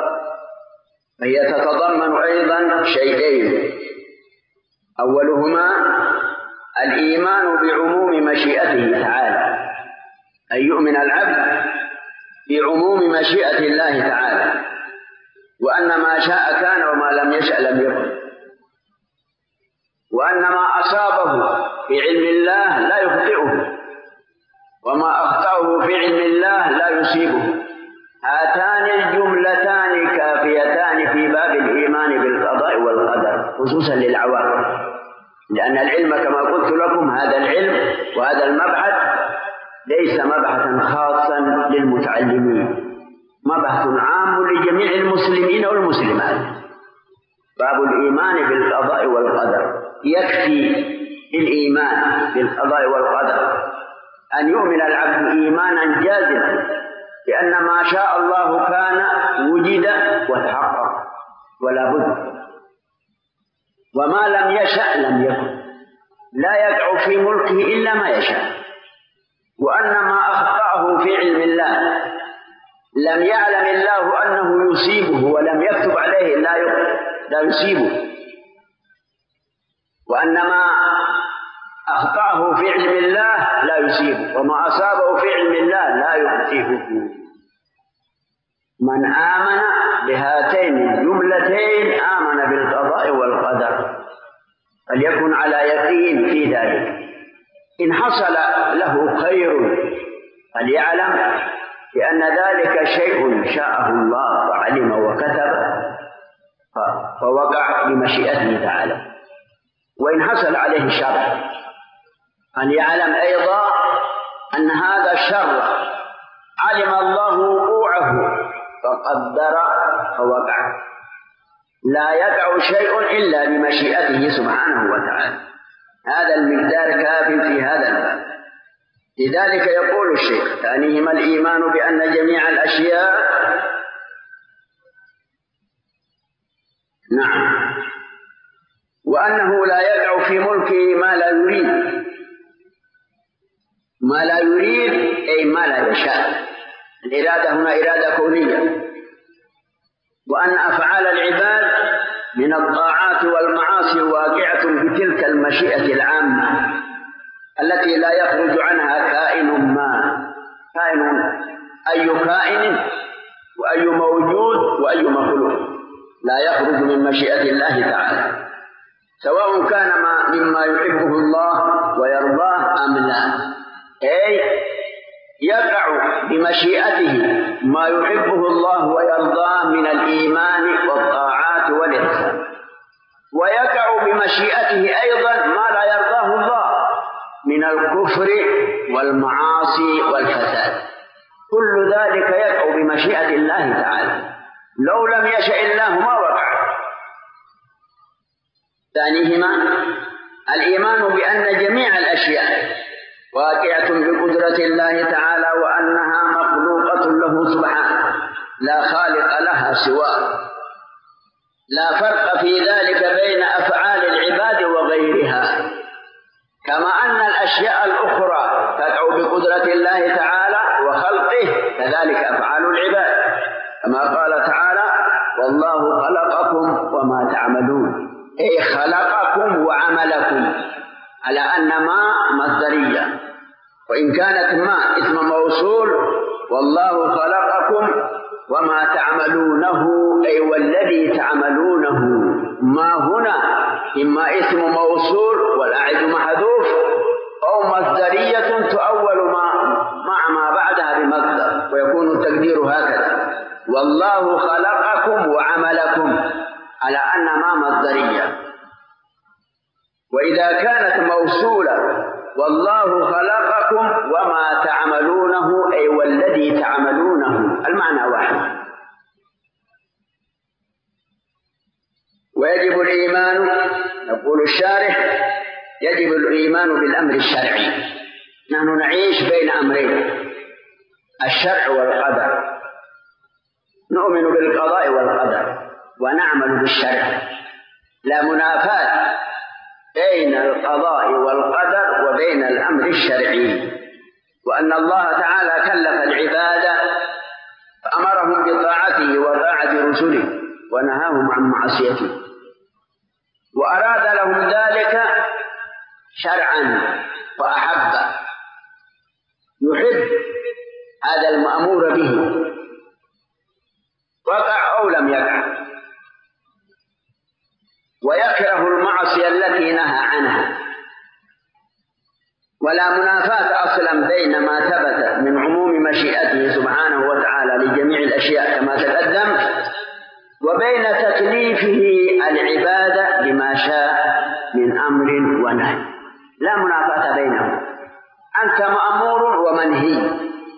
فهي تتضمن أيضا شيئين: أولهما الإيمان بعموم مشيئته تعالى، أن يؤمن العبد بعموم مشيئة الله تعالى، وأن ما شاء كان وما لم يشأ لم يكن، وأن ما أصابه في علم الله لا يخطئه، وما أخطأه في علم الله لا يصيبه. هاتان الجملتان كافيتان في باب الإيمان بالقضاء والقدر خصوصا للعوام، لأن العلم كما قلت لكم هذا العلم وهذا المبحث ليس مبحثا خاصا للمتعلمين، مبحث عام لجميع المسلمين والمسلمات. باب الإيمان بالقضاء والقدر يكفي الإيمان بالقضاء والقدر أن يؤمن العبد إيمانا جازما بأن ما شاء الله كان وجد وتحقق ولا بد، وما لم يشأ لم يكن، لا يقع في ملكه إلا ما يشاء، وأن ما أخطأه في علم الله لم يعلم الله أنه يصيبه ولم يكتب عليه لا لا يصيبه، وأن ما أخطأه في علم الله لا يصيبه، وما أصابه في علم الله لا يخطئه. من آمن بهاتين الجملتين آمن بالقضاء والقدر، فليكن على يقين في ذلك. إن حصل له خير فليعلم بأن ذلك شيء شاءه الله وعلم وكتب فوقع بمشيئته تعالى، وإن حصل عليه شر فليعلم أيضا أن هذا الشر علم الله وقوعه فقدر فوقع، لا يقع شيء إلا بمشيئته سبحانه وتعالى. هذا المقدار كاف في هذا الباب. لذلك يقول الشيخ: ثانيهما الإيمان بأن جميع الأشياء نعم. وأنه لا يقع في ملكه ما لا يريد، ما لا يريد أي ما لا يشاء، الإرادة هنا إرادة كونية. وأن أفعال العباد من الطاعات والمعاصي واقعة بتلك المشيئة العامة التي لا يخرج عنها كائن ما، كائن أي كائن وأي موجود وأي مخلوق لا يخرج من مشيئة الله تعالى، سواء كان ما مما يحبه الله ويرضاه أم لا، أي يقع بمشيئته ما يحبه الله ويرضاه من الإيمان والطاعات والإحسان، ويقع بمشيئته أيضا ما لا يرضاه الله من الكفر والمعاصي والفساد، كل ذلك يقع بمشيئة الله تعالى، لو لم يشأ الله ما وقع. ثانيهما الإيمان بأن جميع الأشياء واقعة بقدرة الله تعالى، وأنها مخلوقة له سبحانه لا خالق لها سواه، لا فرق في ذلك بين أفعال العباد وغيرها، كما أن الأشياء الأخرى تقع بقدرة الله تعالى وخلقه، كذلك أفعال العباد، كما قال تعالى: والله خلقكم وما تعملون، أي خلقكم وعملكم، على أن ما مصدرية، وإن كانت ما اسم موصول، والله خلقكم وما تعملونه أي والذي تعملونه، ما هنا إما اسم موصول والأعد محذوف، أو مصدرية تؤول ما مع ما بعدها بمصدر، ويكون التقدير هكذا: والله خلقكم وعملكم، على أن ما مصدرية. وإذا كانت موصولة والله خلقكم وما تعملونه أي والذي تعملونه، المعنى واحد. ويجب الإيمان، يقول الشارح: يجب الإيمان بالأمر الشرعي. نحن نعيش بين أمرين، الشرع والقدر، نؤمن بالقضاء والقدر ونعمل بالشرع، لا منافاة بين القضاء والقدر وبين الأمر الشرعي، وأن الله تعالى كلف العباد فأمرهم بطاعته وطاعة رسله ونهاهم عن معصيته، وأراد لهم ذلك شرعا فأحب، يحب هذا المأمور به وقع أو لم يقع، ويكره المعصية التي نهى عنها. ولا منافاة أصلا بين ما ثبت من عموم مشيئته سبحانه وتعالى لجميع الأشياء كما تقدم، وبين تكليفه العبادة بما شاء من أمر ونهي، لا منافاة بينهم. أنت مأمور ومنهي،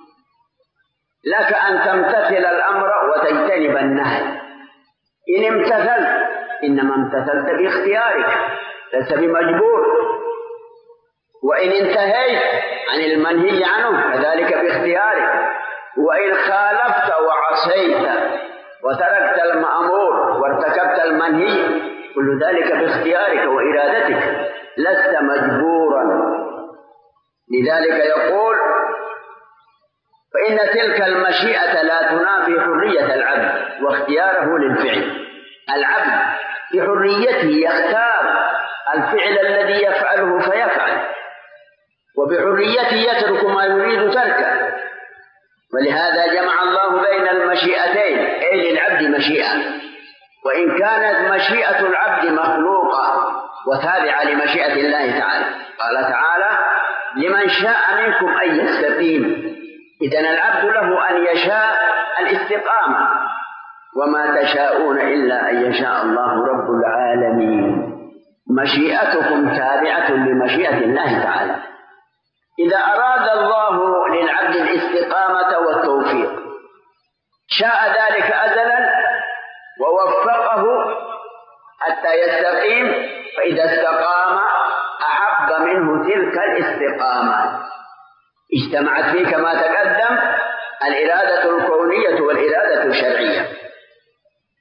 لك أن تمتثل الأمر وتجتنب النهي. إن امتثلت إنما امتثلت باختيارك، لست بمجبور، وإن انتهيت عن المنهي عنه فذلك باختيارك، وإن خالفت وعصيت وتركت المأمور وارتكبت المنهي كل ذلك باختيارك وإرادتك، لست مجبورا. لذلك يقول: فإن تلك المشيئة لا تنافي حرية العبد واختياره للفعل. العبد بحريته يختار الفعل الذي يفعله فيفعل، وبحريته يترك ما يريد تركه. ولهذا جمع الله بين المشيئتين، أي للعبد مشيئة، وإن كانت مشيئة العبد مخلوقة وتابعة لمشيئة الله تعالى. قال تعالى: لمن شاء منكم أن يستقيم. إذن العبد له أن يشاء الاستقامة، وما تشاءون إلا أن يشاء الله رب العالمين. مشيئتكم تابعة لمشيئة الله تعالى. إذا أراد الله للعبد الاستقامة والتوفيق شاء ذلك أزلا ووفقه حتى يستقيم، فإذا استقام أحب منه تلك الاستقامة. اجتمعت فيه كما تقدم الإرادة الكونية والإرادة الشرعية.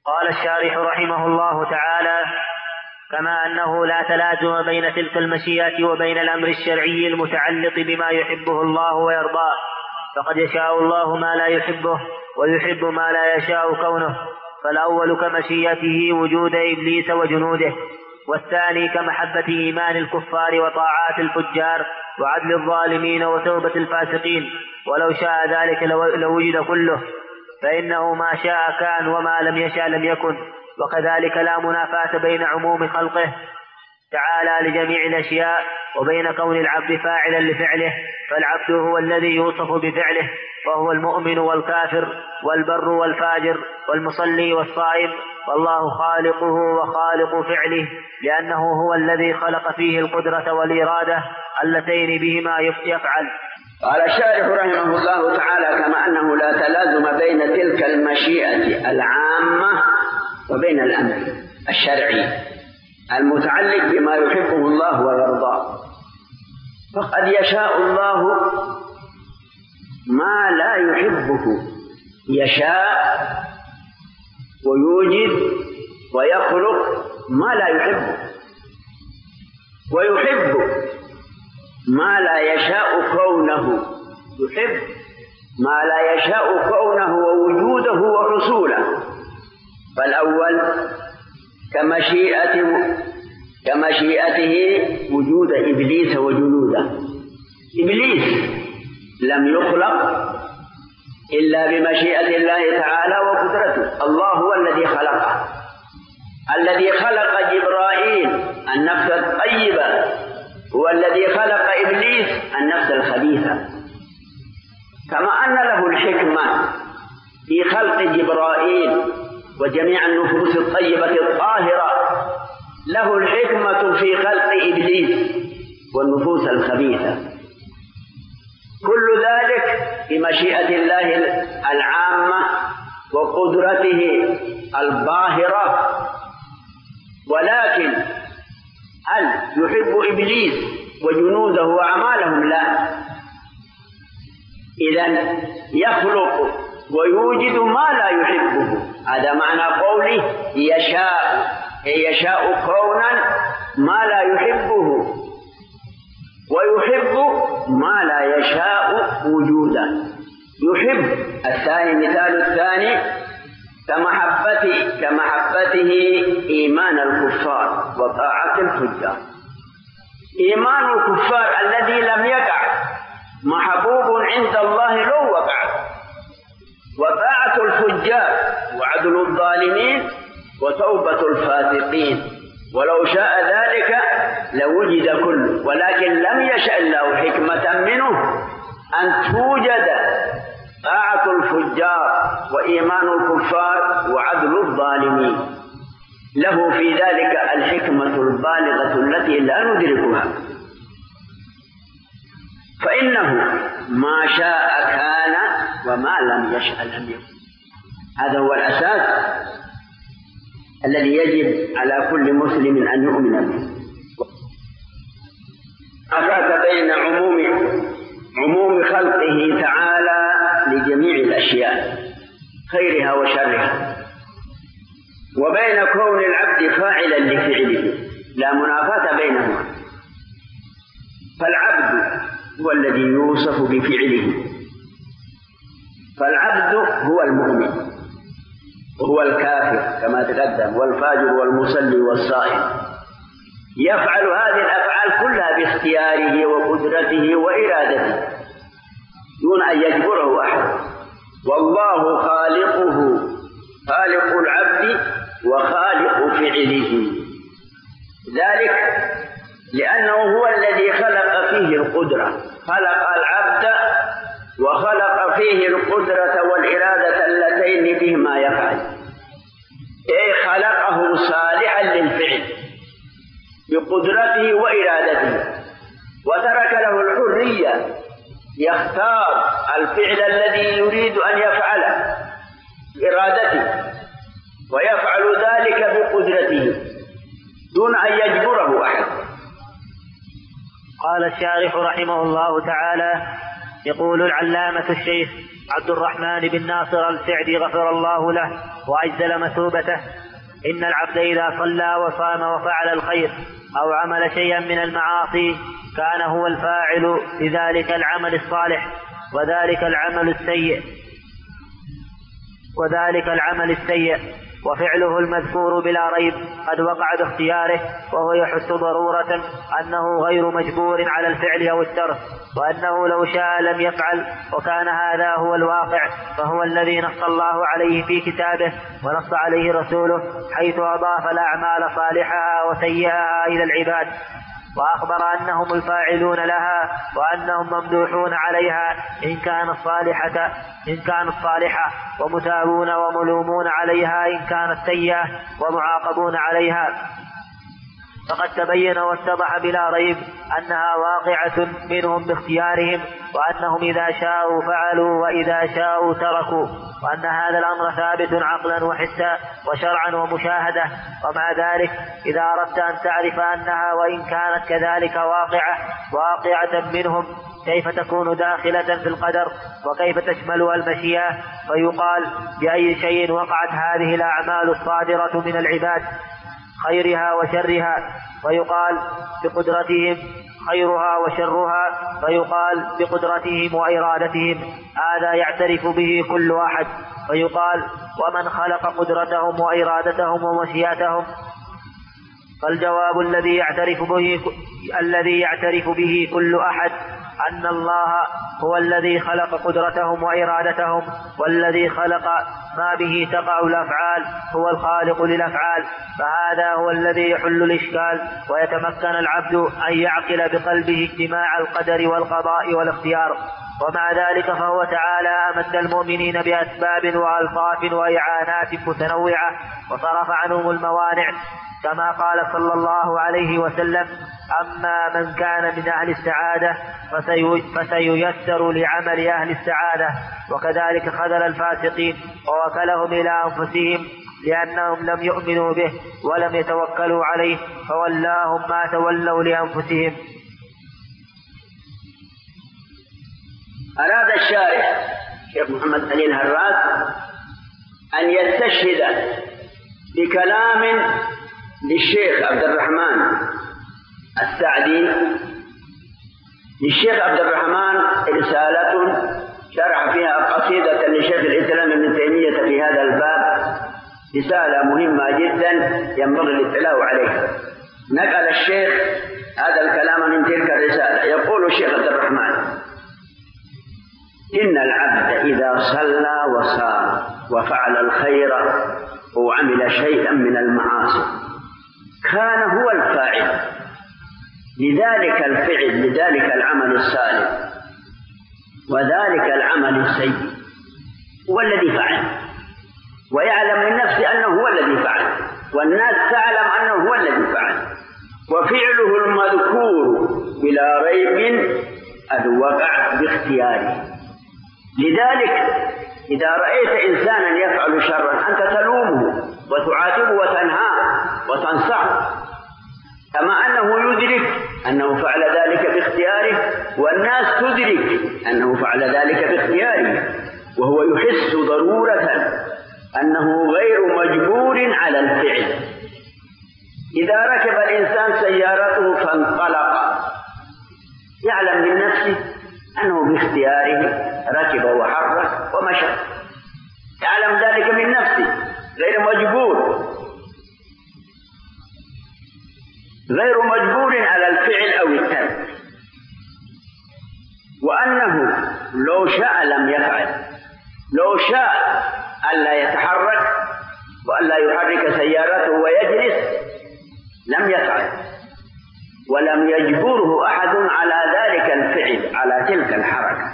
قال الشارح رحمه الله تعالى: كما أنه لا تلازم بين تلك المشيئة وبين الأمر الشرعي المتعلق بما يحبه الله ويرضاه، فقد يشاء الله ما لا يحبه ويحب ما لا يشاء كونه، فالأول كمشيئته وجود إبليس وجنوده، والثاني كمحبة إيمان الكفار وطاعات الفجار وعدل الظالمين وتوبة الفاسقين، ولو شاء ذلك لوجد كله، فإنه ما شاء كان وما لم يشاء لم يكن. وكذلك لا منافاة بين عموم خلقه تعالى لجميع الأشياء وبين كون العبد فاعلا لفعله، فالعبد هو الذي يوصف بفعله، وهو المؤمن والكافر والبر والفاجر والمصلي والصائم، والله خالقه وخالق فعله، لأنه هو الذي خلق فيه القدرة والإرادة اللتين بهما يفعل. قال الشارح رحمه الله تعالى: كما أنه لا تلازم بين تلك المشيئة العامة وبين الأمر الشرعي المتعلق بما يحبه الله ويرضاه، فقد يشاء الله ما لا يحبه، يشاء ويوجد ويخلق ما لا يحبه، ويحب ما لا يشاء كونه، يحب ما لا يشاء كونه ووجوده وحصوله. فالأول كمشيئة كمشيئته وجود إبليس وجنوده. إبليس لم يخلق إلا بمشيئة الله تعالى وقدرته، الله هو الذي خلقه، الذي خلق جبرائيل النفس الطيبة هو الذي خلق إبليس النفس الخبيثة. كما أن له الحكمة في خلق جبرائيل وجميع النفوس الطيبة الطاهرة، له الحكمة في خلق إبليس والنفوس الخبيثة. كل ذلك بمشيئة الله العامة وقدرته الباهرة. ولكن هل يحب إبليس وجنوده وأعمالهم؟ لا. إذن يخلق ويوجد ما لا يحبه، هذا معنى قوله يشاء، يشاء كونا ما لا يحبه، ويحب ما لا يشاء وجودا. يحب الثاني، مثال الثاني كمحبته كمحبته إيمان الكفار وطاعة الفجار. إيمان الكفار الذي لم يقع محبوب عند الله لو وقع، وطاعة الفجار وعدل الظالمين وتوبة الفاسقين، ولو شاء ذلك لوجد كله، ولكن لم يشأ الله حكمة منه أن توجد طاعة الفجار وإيمان الكفار وعدل الظالمين. له في ذلك الحكمة البالغة التي لا ندركها، فإنه ما شاء كان وما لم يشأ لم يكن. هذا هو الأساس الذي يجب على كل مسلم أن يؤمن به. أفات بين عموم عموم خلقه تعالى لجميع الأشياء خيرها وشرها، وبين كون العبد فاعلا لفعله، لا منافاة بينهما. فالعبد هو الذي يوصف بفعله، فالعبد هو المؤمن وهو الكافر كما تقدم، والفاجر والمصلي والصائم، يفعل هذه الأفعال كلها باختياره وقدرته وإرادته دون أن يجبره أحد. والله خالقه، خالق العبد وخالق فعله، ذلك لأنه هو الذي خلق فيه القدرة، خلق العبد وخلق فيه القدرة والإرادة اللتين بهما يفعل، أي خلقه صالحا للفعل بقدرته وإرادته، وترك له الحرية يختار الفعل الذي يريد أن يفعله بإرادته، ويفعل ذلك بقدرته دون أن يجبره أحد. قال الشارح رحمه الله تعالى: يقول العلامة الشيخ عبد الرحمن بن ناصر السعدي غفر الله له وأجزل مثوبته: إن العبد إذا صلى وصام وفعل الخير أو عمل شيئا من المعاصي كان هو الفاعل لذلك العمل الصالح، وذلك العمل السيء وذلك العمل السيء وفعله المذكور بلا ريب قد وقع باختياره، وهو يحس ضرورة أنه غير مجبور على الفعل أو الترك، وأنه لو شاء لم يفعل، وكان هذا هو الواقع، فهو الذي نص الله عليه في كتابه ونص عليه رسوله، حيث أضاف الأعمال صالحها وسيئها إلى العباد، وأخبر أنهم الفاعلون لها وأنهم ممدوحون عليها إن كانت صالحة إن كانت صالحة ومثابون وملومون عليها إن كانت سيئة ومعاقبون عليها. فقد تبين واتضح بلا ريب أنها واقعة منهم باختيارهم، وأنهم إذا شاءوا فعلوا وإذا شاءوا تركوا، وأن هذا الأمر ثابت عقلا وحسا وشرعا ومشاهدة. ومع ذلك إذا أردت أن تعرف أنها وإن كانت كذلك واقعة واقعة منهم كيف تكون داخلة في القدر وكيف تشملها المشيئة، فيقال: بأي شيء وقعت هذه الأعمال الصادرة من العباد خيرها وشرها، فيقال بقدرتهم خيرها وشرها، فيقال بقدرتهم وإرادتهم، هذا يعترف به كل أحد، فيقال: ومن خلق قدرتهم وإرادتهم ومشيئتهم. فالجواب الذي يعترف به الذي يعترف به كل أحد أن الله هو الذي خلق قدرتهم وإرادتهم، والذي خلق ما به تقع الأفعال هو الخالق للأفعال، فهذا هو الذي يحل الإشكال ويتمكن العبد أن يعقل بقلبه اجتماع القدر والقضاء والاختيار. ومع ذلك فهو تعالى أمد المؤمنين بأسباب وألطاف وإعانات متنوعة وصرف عنهم الموانع، كما قال صلى الله عليه وسلم: أما من كان من أهل السعادة فسييسر لعمل أهل السعادة، وكذلك خذل الفاسقين ووكلهم إلى أنفسهم لأنهم لم يؤمنوا به ولم يتوكلوا عليه، فولاهم ما تولوا لأنفسهم. أراد الشارح شيخ محمد علي الهراس أن يستشهد بكلام للشيخ عبد الرحمن السعدي. للشيخ عبد الرحمن رسالة شرح فيها قصيدة لشيخ الإسلام ابن تيمية في هذا الباب، رسالة مهمة جدا ينبغي الاطلاع عليها. نقل الشيخ هذا الكلام من تلك الرسالة. يقول الشيخ عبد الرحمن: إن العبد إذا صلى وصام وفعل الخير وعمل شيئا من المعاصي كان هو الفاعل لذلك الفعل لذلك العمل الصالح، وذلك العمل السيء هو الذي فعل، ويعلم من نفسه أنه هو الذي فعل، والناس تعلم أنه هو الذي فعل، وفعله المذكور بلا ريب قد وقع باختياره. لذلك إذا رأيت إنسانا يفعل شرا أنت تلومه وتعاتبه وتنهاه وتنصحه، كما أنه يدرك أنه فعل ذلك باختياره، والناس تدرك أنه فعل ذلك باختياره، وهو يحس ضرورة أنه غير مجبور على الفعل. إذا ركب الإنسان سيارته فانطلق يعلم من نفسه أنه باختياره ركب وحرك ومشى، يعلم ذلك من نفسه، غير مجبور غير مجبور على الفعل أو الترك، وأنه لو شاء لم يفعل، لو شاء ألا يتحرك وألا يحرك سيارته ويجلس لم يفعل، ولم يجبره أحد على ذلك الفعل، على تلك الحركة.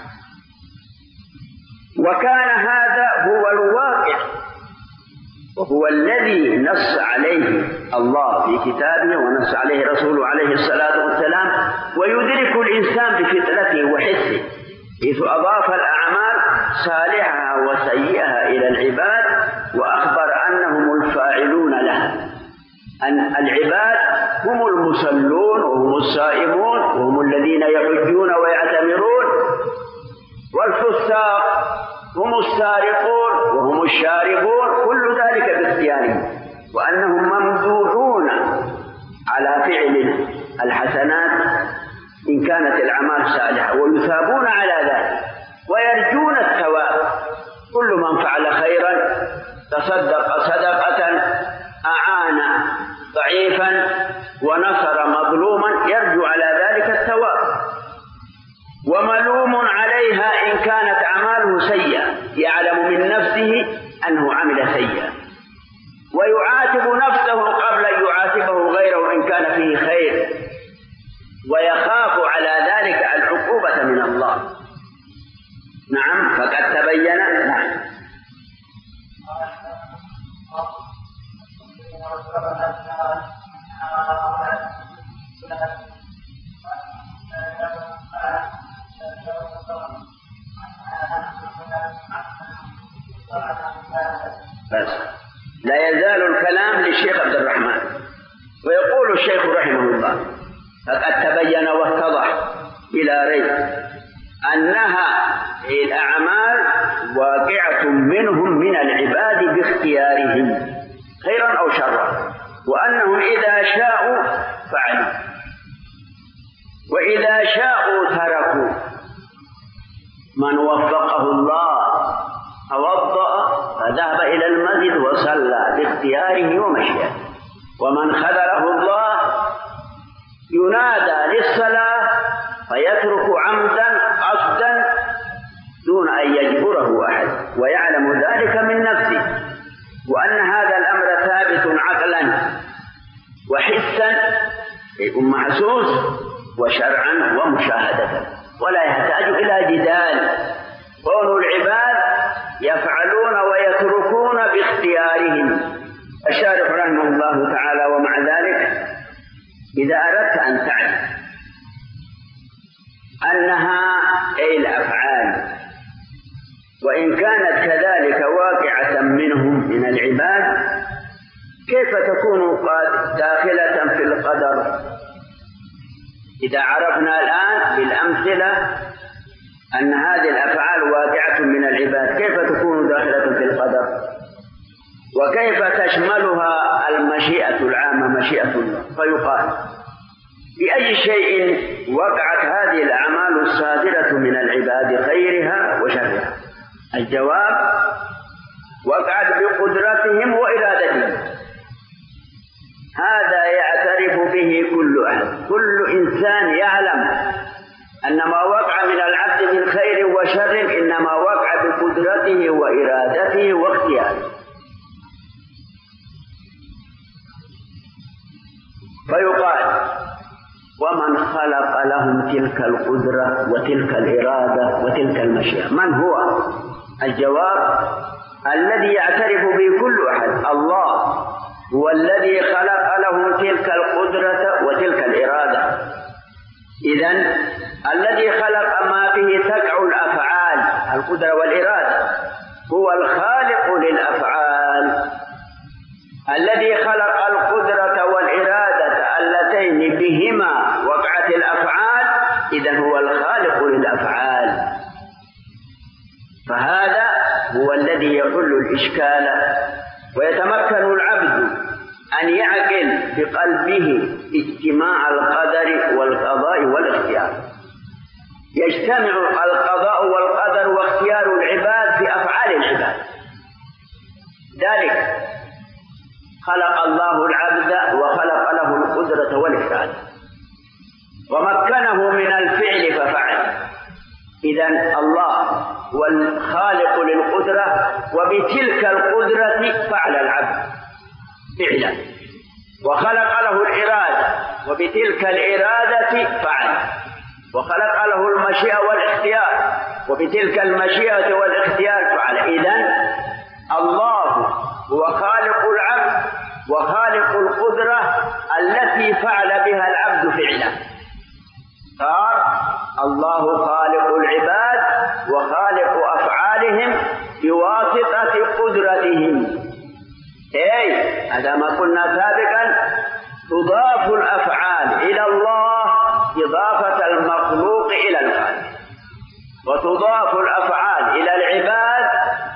وكان هذا هو الواقع، وهو الذي نص عليه الله في كتابه ونص عليه رسوله عليه الصلاة والسلام، ويدرك الإنسان بفطرته وحسه، حيث أضاف الأعمال صالحها وسيئها إلى العباد، وأخبر أنهم الفاعلون لها، أن العباد هم المصلون وهم الصائمون وهم الذين يحجون ويعتمرون، السارقون وهم الشاربون، كل ذلك باختيارهم، وأنهم ممدوحون على فعل الحسنات إن كانت الأعمال صالحة، ويثابون على ذلك ويرجون الثواب. كل من فعل خيرا تصدق صدقة، أعان ضعيفا ونصر مظلوما، يرجو على ذلك الثواب. وملوم عليها إن كانت أعماله سيئة، يعلم من نفسه أنه عمل سيئا، ويعاتب نفسه قبل أن يعاتبه غيره إن كان فيه خير، ويخاف على ذلك العقوبة من الله. نعم، فقد تبين. نعم. بس لا يزال الكلام للشيخ عبد الرحمن، ويقول الشيخ رحمه الله: فقد تبين واتضح بلا ريب أنها الأعمال واقعة منهم من العباد باختيارهم خيرا أو شرا، وأنهم إذا شاءوا فعلوا وإذا شاءوا تركوا. من وفقه الله توضأ فذهب إلى المسجد وصلى باختياره ومشيئته، ومن خذله الله ينادى للصلاة فيترك عمدا قصدا دون أن يجبره أحد، ويعلم ذلك من نفسه، وأن هذا الأمر ثابت عقلا وحسا، شيء محسوس، وشرعا ومشاهدة، ولا يحتاج إلى جدال. كون العباد يفعلون ويتركون باختيارهم. الشارح رحمه الله تعالى: ومع ذلك إذا أردت أن تعرف أنها أي الأفعال وإن كانت كذلك واقعة منهم من العباد، كيف تكون قد داخلة في القدر؟ إذا عرفنا الآن بالأمثلة أن هذه الأفعال واقعة من العباد، كيف تكون داخلة في القدر؟ وكيف تشملها المشيئة العامة مشيئة الله؟ فيقال: بأي شيء وقعت هذه الأعمال الصادرة من العباد خيرها وشرها؟ الجواب: وقعت بقدرتهم وإرادتهم. هذا يعترف به كل أحد، كل إنسان يعلم أن ما وقع من العبد من خير وشر إنما وقع بقدرته وإرادته واختياره. فيقال: ومن خلق لهم تلك القدرة وتلك الإرادة وتلك المشيئة؟ من هو؟ الجواب: الذي يعترف به كل أحد، الله هو الذي خلق لهم تلك القدرة وتلك الإرادة. إذن الذي خلق ما به تقع الأفعال، القدرة والإرادة، هو الخالق للأفعال. الذي خلق القدرة والإرادة اللتين بهما وقعت الأفعال، إذن هو الخالق للأفعال. فهذا هو الذي يحل الإشكال، ويتمكن العبد أن يعقل بقلبه اجتماع القدر والقضاء والاختيار. يجتمع القضاء والقدر واختيار العباد في أفعال العباد. ذلك خلق الله العبد وخلق له القدرة والإرادة، ومكنه من الفعل ففعل. إذن الله هو الخالق للقدرة، وبتلك القدرة فعل العبد فعلا، وخلق له الإرادة، وبتلك الإرادة فعل، وخلق له المشيئة والاختيار، وبتلك المشيئة والاختيار فعل. إذن الله هو خالق العبد وخالق القدرة التي فعل بها العبد فعلا. صار الله خالق العباد وخالق أفعالهم بواسطة قدرتهم. أي هذا ما قلنا سابقا، تضاف الأفعال إلى الله إضافة المخلوق إلى الخالق، وتضاف الأفعال إلى العباد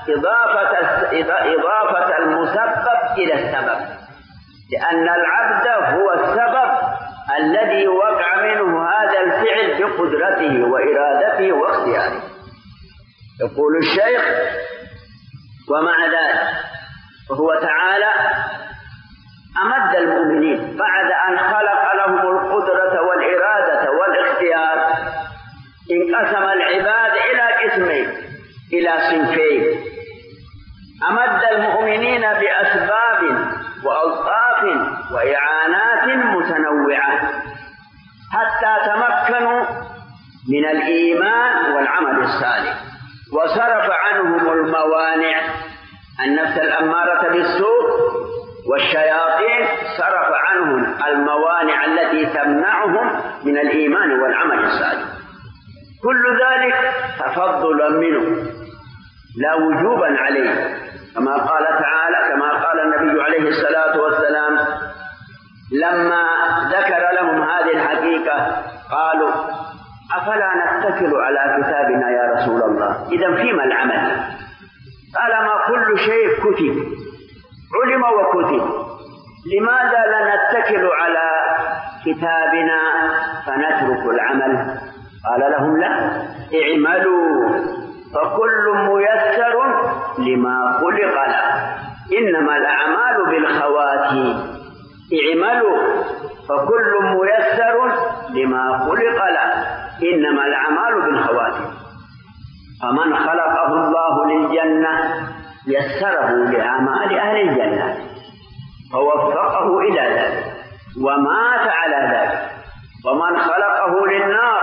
إضافة إضافة المسبب إلى السبب، لأن العبد هو السبب الذي وقع منه هذا الفعل بقدرته وإرادته واختياره. يقول الشيخ: ومع ذلك وهو تعالى أمد المؤمنين بعد أن خلق لهم القدرة والإرادة والاختيار، انقسم العباد إلى قسمين، إلى صنفين. أمد المؤمنين بأسباب وألطاف وإعانات متنوعة حتى تمكنوا من الإيمان والعمل الصالح، وصرف عنهم الموانع، النفس الأمارة بالسوء والشياطين صرف عنهم الموانع التي تمنعهم من الإيمان والعمل الصالح. كل ذلك تفضلا منه لا وجوبا عليه، كما قال تعالى كما قال النبي عليه الصلاة والسلام لما ذكر لهم هذه الحقيقة قالوا: أفلا نتكل على كتابنا يا رسول الله؟ إذن فيما العمل؟ قال: ما كل شيء كتب، علم وكتب، لماذا لا نتكل على كتابنا فنترك العمل؟ قال لهم: لا، اعملوا فكل ميسر لما خلق له، إنما الأعمال بالخواتيم. اعملوا فكل ميسر لما خلق له، إنما الأعمال بالخواتيم. فمن خلقه الله للجنة يسره لأعمال أهل الجنة فوفقه إلى ذلك ومات على ذلك، ومن خلقه للنار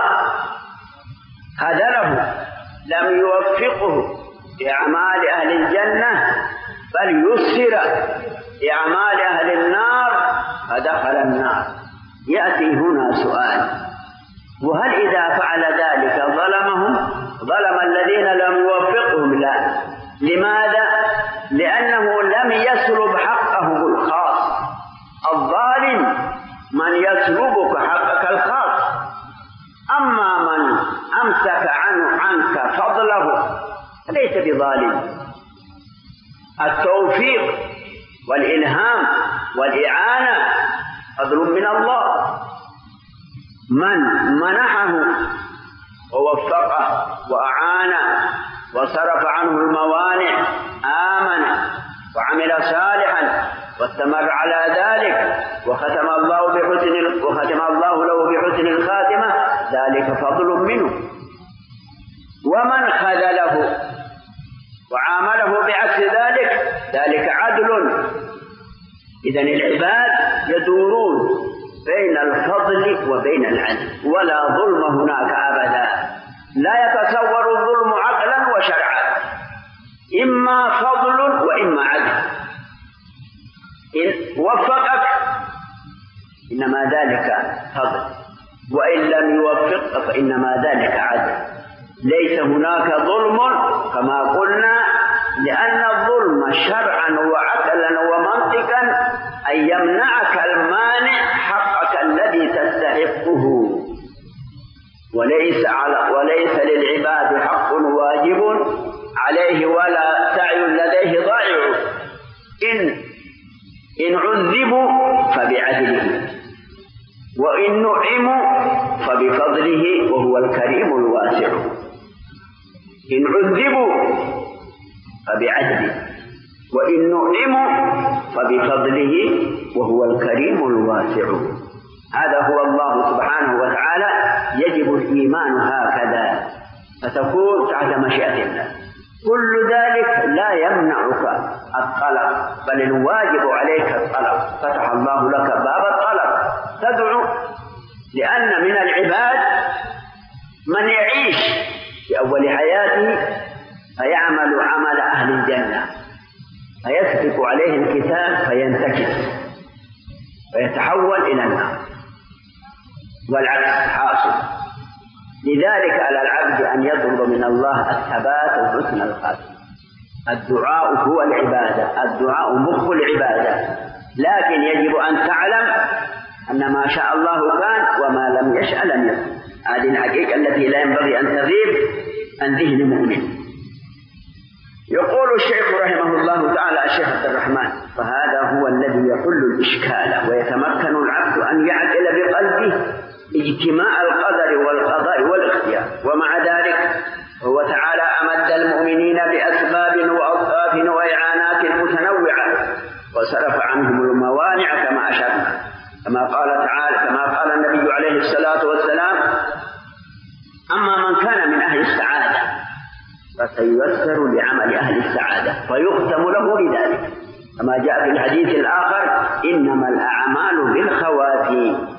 خذله لم يوفقه لأعمال أهل الجنة بل يسر لأعمال أهل النار فدخل النار. يأتي هنا سؤال: وهل إذا فعل ذلك ظلمهم؟ ظلم الذين لم يوفقهم؟ لا. لماذا؟ لأنه لم يسلب حقه الخاص. الظالم من يسلبك حقك الخاص، أما من أمسك عنه عنك فضله ليس بظالم. التوفيق والإلهام والإعانة فضل من الله. من منحه ووفقه وأعانه وصرف عنه الموانع، آمن وعمل صالحا واستمر على ذلك وختم الله بحسن وختم الله له بحسن الخاتمة، ذلك فضل منه. ومن خذله وعامله بعكس ذلك ذلك عدل. إذن العباد يدورون بين الفضل وبين العدل، ولا ظلم هناك أبدا. لا يتصور الظلم عقلا وشرعا، إما فضل وإما عدل. إن وفقك إنما ذلك فضل، وإن لم يوفقك فإنما ذلك عدل. ليس هناك ظلم كما قلنا، لأن الظلم شرعا وعقلا ومنطقا أن يمنعك المانع حقك الذي تستحقه، وليس على وليس للعباد حق واجب عليه ولا سعي لديه ضائع. إن إن عذبوا فبعدله، وإن نعموا فبفضله وهو الكريم الواسع. إن عذبوا فبعدله، وإن نعموا فبفضله وهو الكريم الواسع. هذا هو الله سبحانه وتعالى. يجب الإيمان هكذا فتكون تحت مشيئة الله. كل ذلك لا يمنعك الطلب، بل الواجب عليك الطلب. فتح الله لك باب الطلب، تدعو، لأن من العباد من يعيش في أول حياته فيعمل عمل أهل الجنة فيسبق عليه الكتاب فينتكس ويتحول إلى النار، والعكس حاصل. لذلك على العبد أن يطلب من الله الثبات وحسن الخاتمة. الدعاء هو العبادة، الدعاء مخ العبادة، لكن يجب أن تعلم أن ما شاء الله كان وما لم يشأ لم يكن. هذه الحقيقة التي لا ينبغي أن تغيب عن ذهن المؤمن. يقول الشيخ رحمه الله تعالى الشيخ عبد الرحمن: فهذا هو الذي يحل الإشكال ويتمكن العبد أن يعقل بقلبه اجتماع القدر والقضاء والاختيار. ومع ذلك هو تعالى أمد المؤمنين بأسباب وأوصاف وإعانات متنوعة وصرف عنهم الموانع كما أشرنا، كما قال تعالى كما قال النبي عليه الصلاة والسلام: أما من كان من أهل السعادة فسييسر لعمل أهل السعادة فيختم له بذلك، كما جاء في الحديث الآخر: إنما الأعمال بالخواتيم.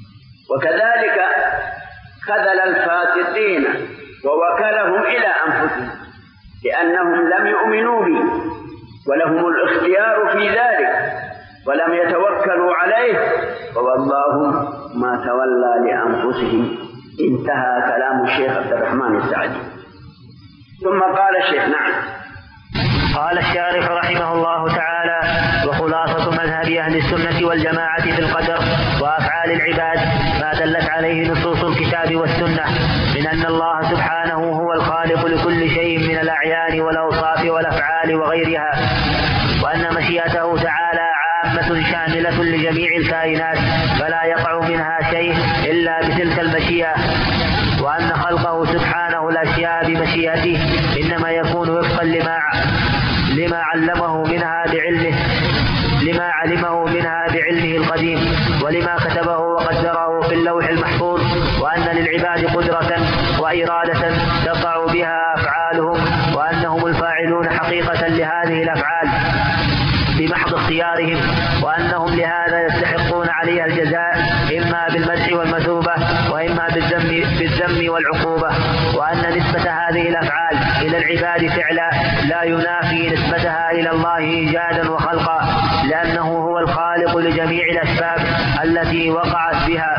وكذلك خذل الفاسقين ووكلهم إلى أنفسهم لأنهم لم يؤمنوا به ولهم الاختيار في ذلك ولم يتوكلوا عليه، فوالله ما تولى لأنفسهم. انتهى كلام الشيخ عبد الرحمن السعدي. ثم قال الشيخ: نعم. قال الشارح رحمه الله تعالى: وخلاصة مذهب أهل السنة والجماعة في القدر وأفعال العباد ما دلت عليه نصوص الكتاب والسنة من أن الله سبحانه هو الخالق لكل شيء من الأعيان والأوصاف والأفعال وغيرها، وأن مشيئته تعالى عامة شاملة لجميع الكائنات فلا يقع منها شيء إلا بتلك المشيئة، وأن خلقه سبحانه الأشياء بمشيئته إنما يكون وفقا لما لما علمه منها بعلمه لما علمه منها بعلمه القديم ولما كتبه وقدره في اللوح المحفوظ، وأن للعباد قدرة وإرادة تقع بها أفعالهم، وأنهم الفاعلون حقيقة لهذه الأفعال بمحض اختيارهم، وأنهم لهذا يستحقون عليها الجزاء إما بالمدح والمثوبة وإما بالذم بالذم والعقوبة، وأن نسبة هذه الأفعال إلى العباد فعلا لا ينافي نسبتها إلى الله إيجادا وخلقا، لأنه هو الخالق لجميع الأسباب التي وقعت بها.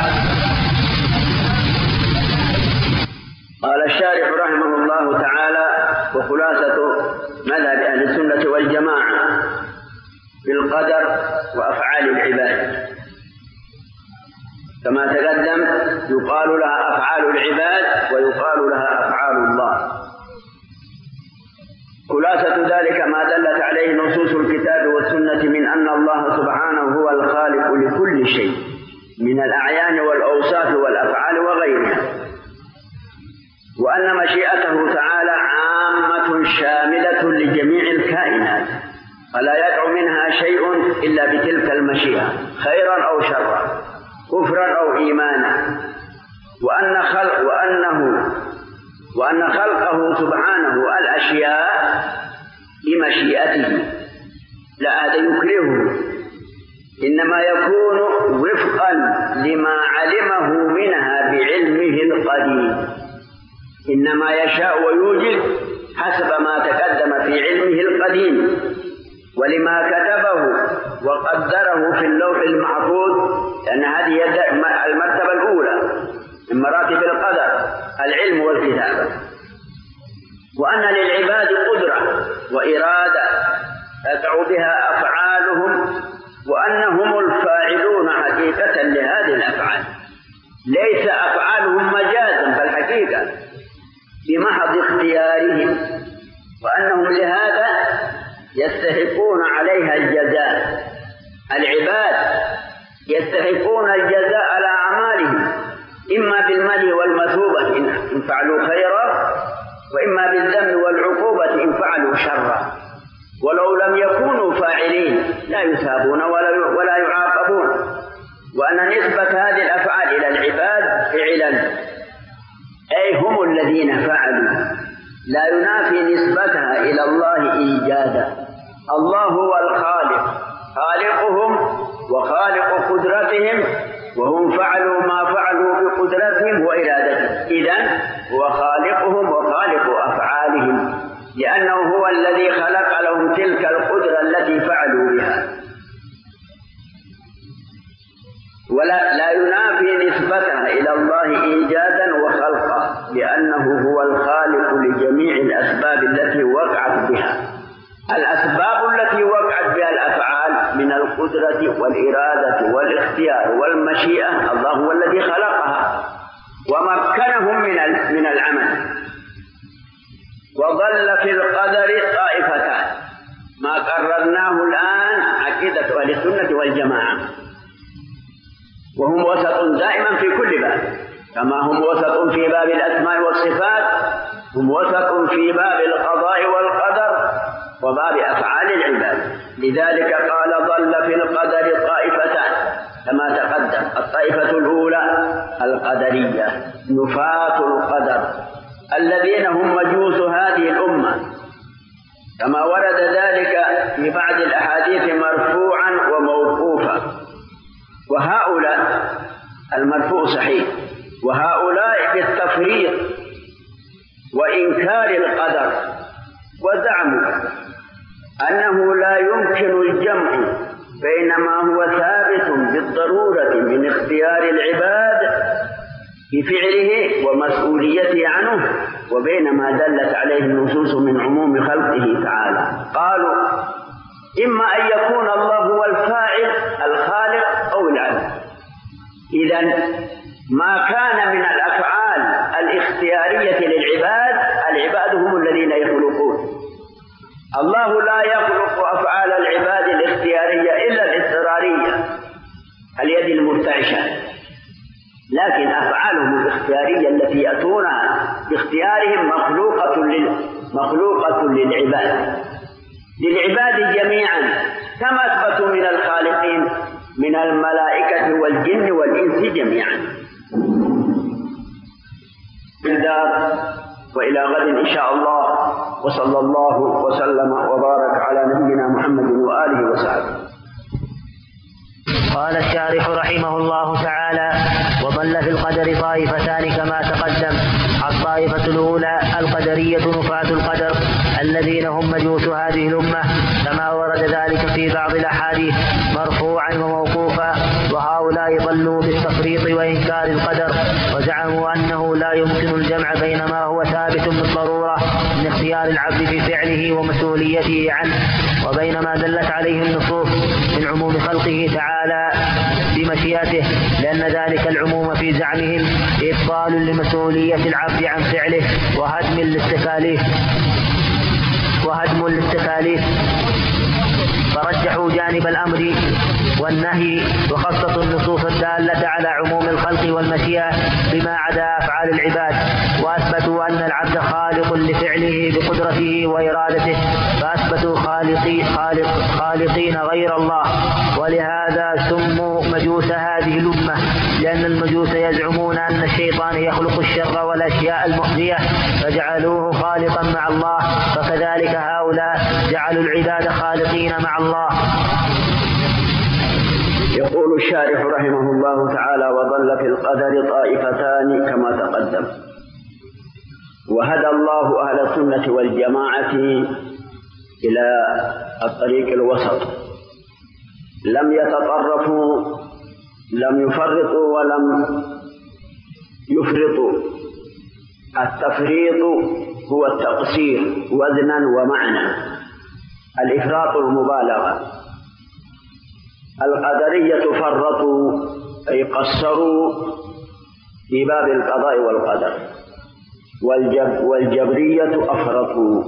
قال الشارح رحمه الله تعالى: وخلاصة مذهب أهل السنة والجماعة في القدر وأفعال العباد كما تقدم يقال لها أفعال العباد ويقال لها أفعال الله. خلاصة ذلك ما دلت عليه نصوص الكتاب والسنة من أن الله سبحانه هو الخالق لكل شيء من الأعيان والأوصاف والأفعال وغيرها، وأن مشيئته تعالى عامة شاملة لجميع الكائنات فلا يقع منها شيء إلا بتلك المشيئة خيرا أو شرا، كفرا أو إيمانا، وأن خلق وأنه وأن خلقه سبحانه الأشياء بمشيئته لا هذا يكرهه، إنما يكون وفقا لما علمه منها بعلمه القديم، إنما يشاء ويوجد حسب ما تقدم في علمه القديم ولما كتبه وقدره في اللوح المحفوظ، لأن هذه المرتبة الأولى من مراتب القدر العلم والكتابة. وأن للعباد قدرة وإرادة تقع بها أفعالهم، وأنهم الفاعلون حقيقة لهذه الأفعال، ليس أفعالهم مجازا بل حقيقة بمحض اختيارهم، وأنهم لهذا يستحقون عليها الجزاء. العباد يستحقون الجزاء على أعمالهم إما بالمدح والمثوبة إن فعلوا خيرا، وإما بالذم والعقوبة إن فعلوا شرا، ولو لم يكونوا فاعلين لا يثابون ولا يعاقبون. وأن نسبة هذه الأفعال إلى العباد فعلا أي هم الذين فعلوا، لا ينافي نسبتها إلى الله إيجادا. الله هو الخالق، خالقهم وخالق قدرتهم، وهم فعلوا ما فعلوا بقدرتهم وإرادتهم، إذن هو خالقهم وخالق أفعالهم، لأنه هو الذي خلق لهم تلك القدرة التي فعلوا بها. ولا لا ينافي نسبتها إلى الله إيجادا وخلقا، لأنه هو الخالق لجميع الأسباب التي وقعت بها. الأسباب التي وقعت بها الأفعال من القدرة والإرادة والاختيار والمشيئة، الله هو الذي خلقها ومكنهم من من العمل. وظل في القدر عقيدة أهل السنة والجماعة، وهم وسط دائما في كل باب، كما هم وسط في باب الأسماء والصفات، هم وسط في باب القضاء والقدر وباب أفعال العباد. لذلك قال ضل في القدر طائفتان كما تقدم. الطائفة الأولى القدرية نفاة القدر الذين هم مجوس هذه الأمة، كما ورد ذلك في بعض الأحاديث مرفوعا وموقوفا. وهؤلاء المرفوع صحيح، وهؤلاء بالتفريط وإنكار القدر، وزعموا أنه لا يمكن الجمع بين ما هو ثابت بالضرورة من اختيار العباد في فعله ومسؤوليته عنه وبين ما دلت عليه النصوص من عموم خلقه تعالى. قالوا إما أن يكون الله هو الفاعل الخالق أو العبد. إذن ما كان من الأفعال الاختيارية للعباد، العباد هم الذين يخلقون. الله لا يخلق أفعال العباد الاختيارية إلا الاضطرارية اليد المرتعشة، لكن أفعالهم الاختيارية التي يأتونها باختيارهم مخلوقة لل... مخلوقة للعباد للعباد جميعا، كما أثبتوا من الخالقين من الملائكة والجن والإنس جميعا. بالدار وإلى غد إن شاء الله، وصلى الله وسلم وبارك على نبينا محمد وآله وصحبه. قال الشارح رحمه الله تعالى: وضل في القدر طائفتان كما تقدم. الطائفة الأولى القدرية نفاة القدر الذين هم مجوس هذه الأمة، كما ورد ذلك في بعض الأحاديث مرفوعا وموقوفا. وهؤلاء ضلوا بالتفريط وإنكار القدر، وزعموا أنه لا يمكن الجمع بين ما هو ثابت بالضرورة من اختيار العبد في فعله ومسؤوليته عنه وبين ما دلت عليه النصوص من عموم خلقه تعالى بمشيئته، لأن ذلك العموم في زعمهم إبطال لمسؤولية العبد عن فعله وهدم للتكاليف وهدم للتكاليف فرجحوا جانب الأمر والنهي، وخصصوا النصوص الدالة على عموم الخلق والمشيئة بما عدا أفعال العباد، وأثبتوا أن العبد خالق لفعله بقدرته وإرادته، فأثبتوا خالقي خالق خالقين غير الله. ولهذا سموا مجوس هذه الأمة، لأن المجوس يزعمون أن الشيطان يخلق الشر والأشياء المؤذية فجعلوه خالقا مع الله، فكذلك هؤلاء جعلوا العباد خالقين مع الله. يقول الشارح رحمه الله تعالى: وضل في القدر طائفتان كما تقدم. وهدى الله أهل السنة والجماعة إلى الطريق الوسط، لم يتطرفوا، لم يفرطوا ولم يفرطوا. التفريط هو التقصير وزنا ومعنى، الإفراط المبالغة. القدرية فرطوا أي قصروا في باب القضاء والقدر، والجب والجبرية أفرطوا.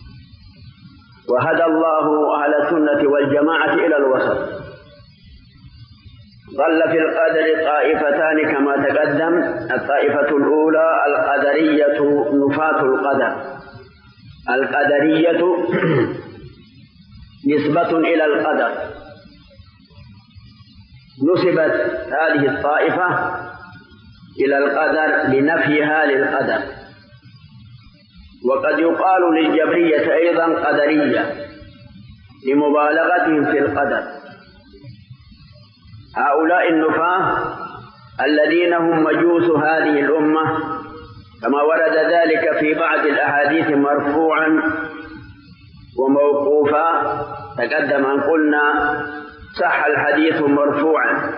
وهدى الله أهل السنة والجماعة إلى الوسط. ضل في القدر طائفتان كما تقدم. الطائفة الأولى القدرية نفاة القدر. القدرية نسبة إلى القدر، نسبت هذه الطائفة إلى القدر لنفيها للقدر. وقد يقال للجبرية أيضا قدرية لمبالغتهم في القدر. هؤلاء النفاة الذين هم مجوس هذه الأمة، كما ورد ذلك في بعض الأحاديث مرفوعا وموقوفا. تقدم أن قلنا صح الحديث مرفوعا.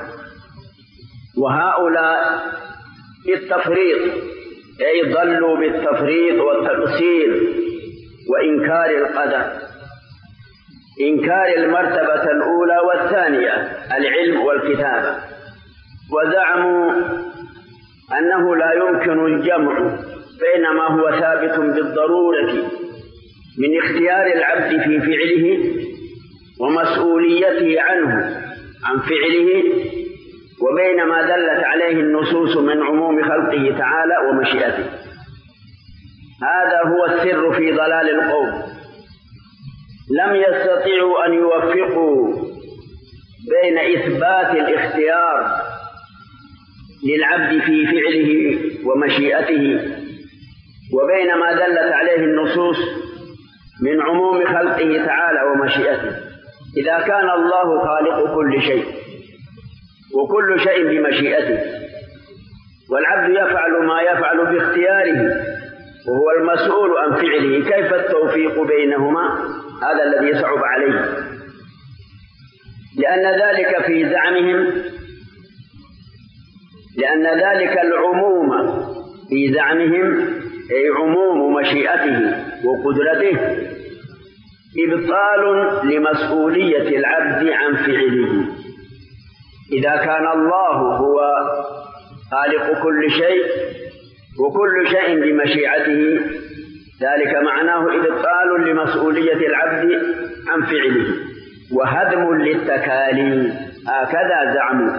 وهؤلاء بالتفريط أي ضلوا بالتفريط والتقصير وإنكار القدر، إنكار المرتبة الأولى والثانية العلم والكتابة. وزعموا أنه لا يمكن الجمع بين ما هو ثابت بالضرورة من اختيار العبد في فعله ومسؤوليته عنه عن فعله، وبين ما دلت عليه النصوص من عموم خلقه تعالى ومشيئته. هذا هو السر في ضلال القوم. لم يستطيعوا أن يوفقوا بين إثبات الاختيار للعبد في فعله ومشيئته وبين ما دلت عليه النصوص من عموم خلقه تعالى ومشيئته. إذا كان الله خالق كل شيء وكل شيء بمشيئته، والعبد يفعل ما يفعل باختياره وهو المسؤول عن فعله، كيف التوفيق بينهما؟ هذا الذي يصعب عليه، لأن ذلك في زعمهم لأن ذلك العموم في زعمهم أي عموم مشيئته وقدرته إبطال لمسؤولية العبد عن فعله. إذا كان الله هو خالق كل شيء وكل شيء بمشيئته، ذلك معناه إبطال لمسؤولية العبد عن فعله وهدم للتكاليف، هكذا زعموا.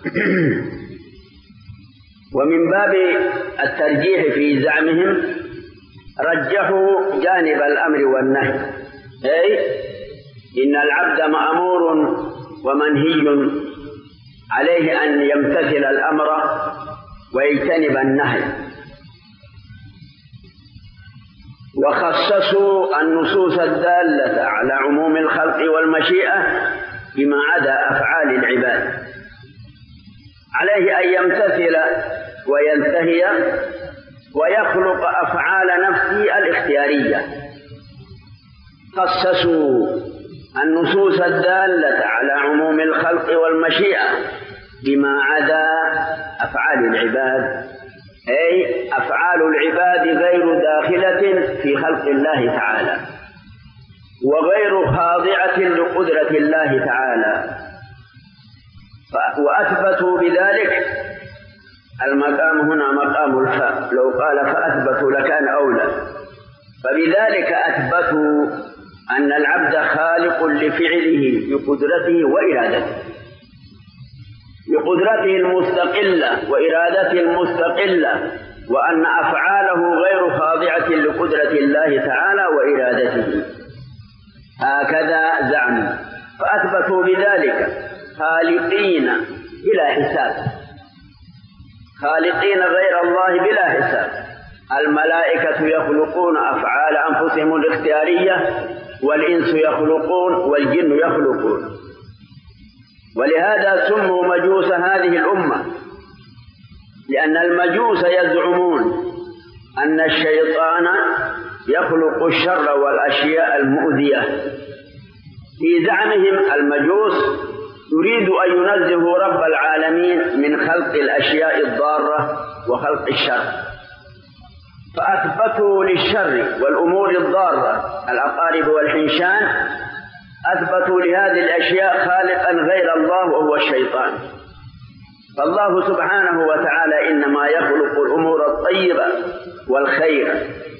ومن باب الترجيح في زعمهم رجحوا جانب الأمر والنهي، أي إن العبد مأمور ومنهي عليه أن يمتثل الأمر ويجتنب النهي، وخصصوا النصوص الدالة على عموم الخلق والمشيئة بما عدا أفعال العباد، عليه أن يمتثل وينتهي ويخلق أفعال نفسه الاختيارية. خصصوا النصوص الدالة على عموم الخلق والمشيئة بما عدا أفعال العباد، أي أفعال العباد غير داخلة في خلق الله تعالى وغير خاضعة لقدرة الله تعالى، وأثبتوا بذلك. المقام هنا مقام الفاء، لو قال فأثبتوا لكان أولى. فبذلك أثبتوا أن العبد خالق لفعله بقدرته وإرادته، بقدرته المستقلة وإرادته المستقلة، وأن أفعاله غير خاضعة لقدرة الله تعالى وإرادته، هكذا زعموا. فأثبتوا بذلك خالقين بلا حساب، خالقين غير الله بلا حساب. الملائكة يخلقون أفعال أنفسهم الاختيارية، والإنس يخلقون والجن يخلقون. ولهذا سموا مجوس هذه الأمة، لأن المجوس يزعمون أن الشيطان يخلق الشر والأشياء المؤذية. في زعمهم المجوس يريد أن ينزه رب العالمين من خلق الأشياء الضارة وخلق الشر، فأثبتوا للشر والأمور الضارة العقارب والحنشان، أثبتوا لهذه الأشياء خالقا غير الله وهو الشيطان. فالله سبحانه وتعالى إنما يخلق الأمور الطيبة والخير،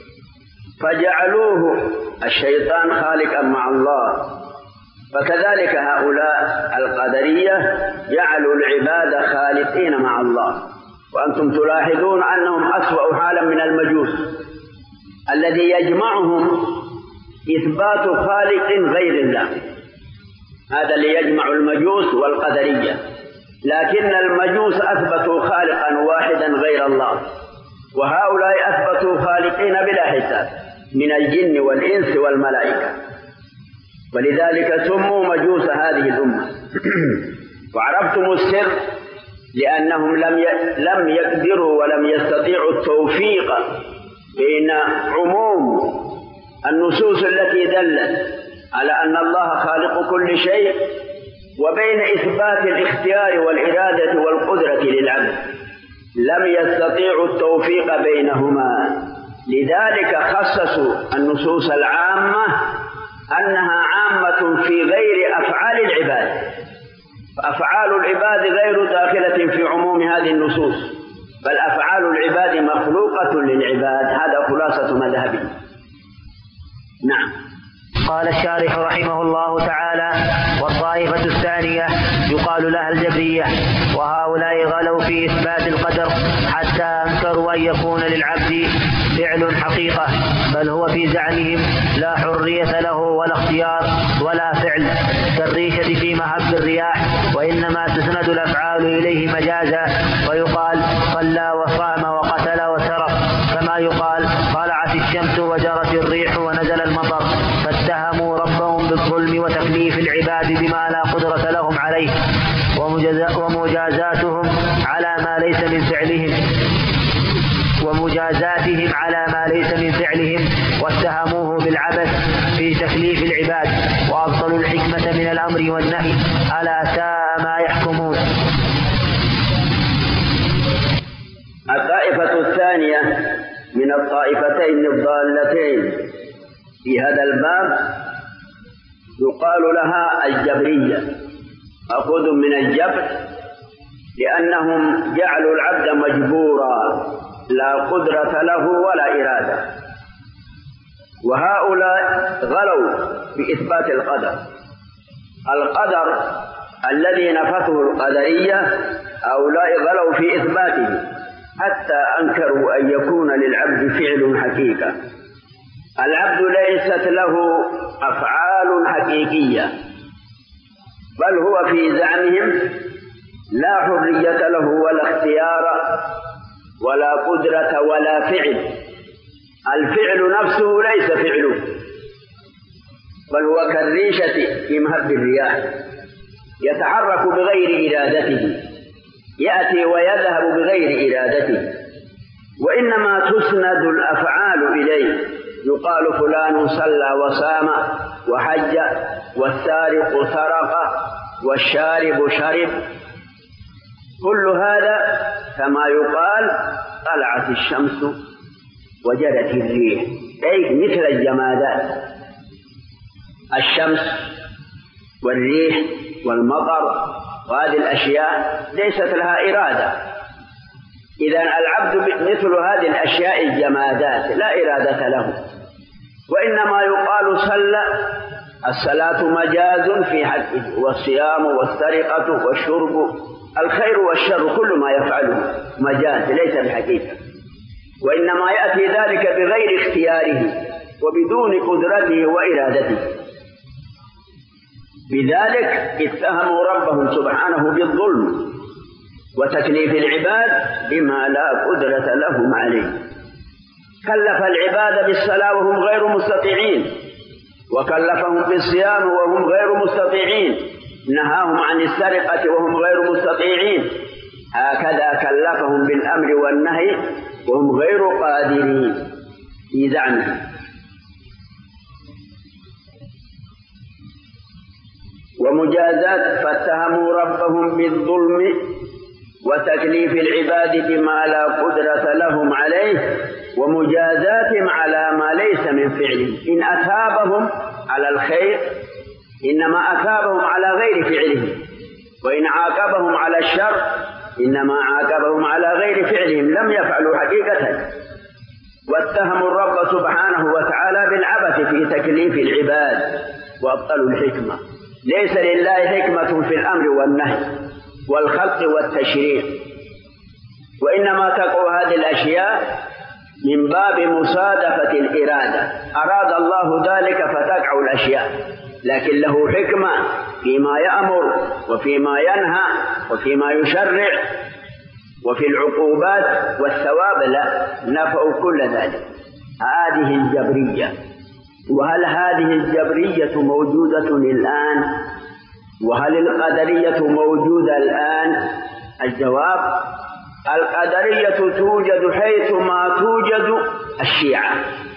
فجعلوه الشيطان خالقا مع الله. فكذلك هؤلاء القدرية جعلوا العباد خالقين مع الله. وأنتم تلاحظون أنهم أسوأ حالا من المجوس الذي يجمعهم إثبات خالق غير الله. هذا اللي يجمع المجوس والقدرية، لكن المجوس أثبتوا خالقا واحدا غير الله، وهؤلاء أثبتوا خالقين بلا حساب من الجن والإنس والملائكة، ولذلك سموا مجوس هذه الأمة. وعرفتم السر لأنهم لم لم يقدروا ولم يستطيعوا التوفيق بين عموم النصوص التي دلت على أن الله خالق كل شيء وبين إثبات الاختيار والإرادة والقدرة للعبد، لم يستطيعوا التوفيق بينهما. لذلك خصصوا النصوص العامة أنها عامة في غير أفعال العباد، فأفعال العباد غير داخلة في عموم هذه النصوص، بل أفعال العباد مخلوقة للعباد. هذا خلاصة مذهبي. نعم. قال الشارح رحمه الله تعالى: والطائفة الثانية يقال لها الجبرية، وهؤلاء غلوا في إثبات القدر حتى أنكروا أن يكون للعبد فعل حقيقة، بل هو في زعمهم لا حرية له ولا اختيار ولا فعل، كالريشة في مهب الرياح، وإنما تسند الأفعال إليه مجازا، ويقال صلى وصام وقتل وسرق، كما يقال طلعت الشمس وجرت الريح ونزل المطر، فاتهموا ربهم بالظلم وتكليف العباد بما لا قدرة لهم عليه، ومجازاتهم على ما ليس من فعلهم ومجازاتهم على ما ليس من فعلهم واتهموه بالعبث في تكليف العباد، وأبطلوا الحكمة من الأمر والنهي، ألا ساء ما يحكمون. الطائفة الثانية من الطائفتين الضالتين في هذا الباب يقال لها الجبرية، أخذ من الجبر، لأنهم جعلوا العبد مجبورا لا قدرة له ولا إرادة، وهؤلاء غلوا في إثبات القدر. القدر الذي نفته القدرية هؤلاء غلوا في إثباته حتى أنكروا أن يكون للعبد فعل حقيقة. العبد ليست له أفعال حقيقية، بل هو في زعمهم لا حرية له ولا اختيار ولا قدرة ولا فعل. الفعل نفسه ليس فعله، بل هو كالريشة في مهب الرياح، يتحرك بغير إرادته، يأتي ويذهب بغير إرادته، وإنما تسند الأفعال إليه. يقال فلان صلى وصام وحج، والسارق سرق، والشارب شرب. كل هذا كما يقال طلعت الشمس وجرت الريح، أي مثل الجمادات، الشمس والريح والمطر، وهذه الأشياء ليست لها إرادة. إذن العبد مثل هذه الأشياء الجمادات لا إرادة له، وإنما يقال صلى. الصلاة مجاز في حقه، والصيام والسرقة والشرب، الخير والشر كل ما يفعله مجاز ليس بحقيقة، وإنما يأتي ذلك بغير اختياره وبدون قدرته وإرادته. بذلك اتهموا ربهم سبحانه بالظلم وتكليف العباد بما لا قدرة لهم عليه. كلف العباد بالصلاة وهم غير مستطيعين، وكلفهم بالصيام وهم غير مستطيعين، نهاهم عن السرقة وهم غير مستطيعين، هكذا كلفهم بالأمر والنهي وهم غير قادرين في زعمهم. ومجازات فاتهموا ربهم بالظلم وتكليف العباد بما لا قدرة لهم عليه، ومجازاتهم على ما ليس من فعلهم. إن أثابهم على الخير إنما أثابهم على غير فعلهم، وإن عاقبهم على الشر إنما عاقبهم على غير فعلهم، لم يفعلوا حقيقة. واتهموا الرب سبحانه وتعالى بالعبث في تكليف العباد وأبطلوا الحكمة. ليس لله حكمة في الأمر والنهي والخلق والتشريع، وإنما تقع هذه الأشياء من باب مصادفة الإرادة. أراد الله ذلك فتقع الأشياء، لكن له حكمة فيما يأمر وفيما ينهى وفيما يشرع وفي العقوبات والثواب، لا نفعوا كل ذلك. هذه الجبرية. وهل هذه الجبرية موجودة الآن؟ وهل القدرية موجودة الآن؟ الجواب: القدرية توجد حيث ما توجد الشيعة،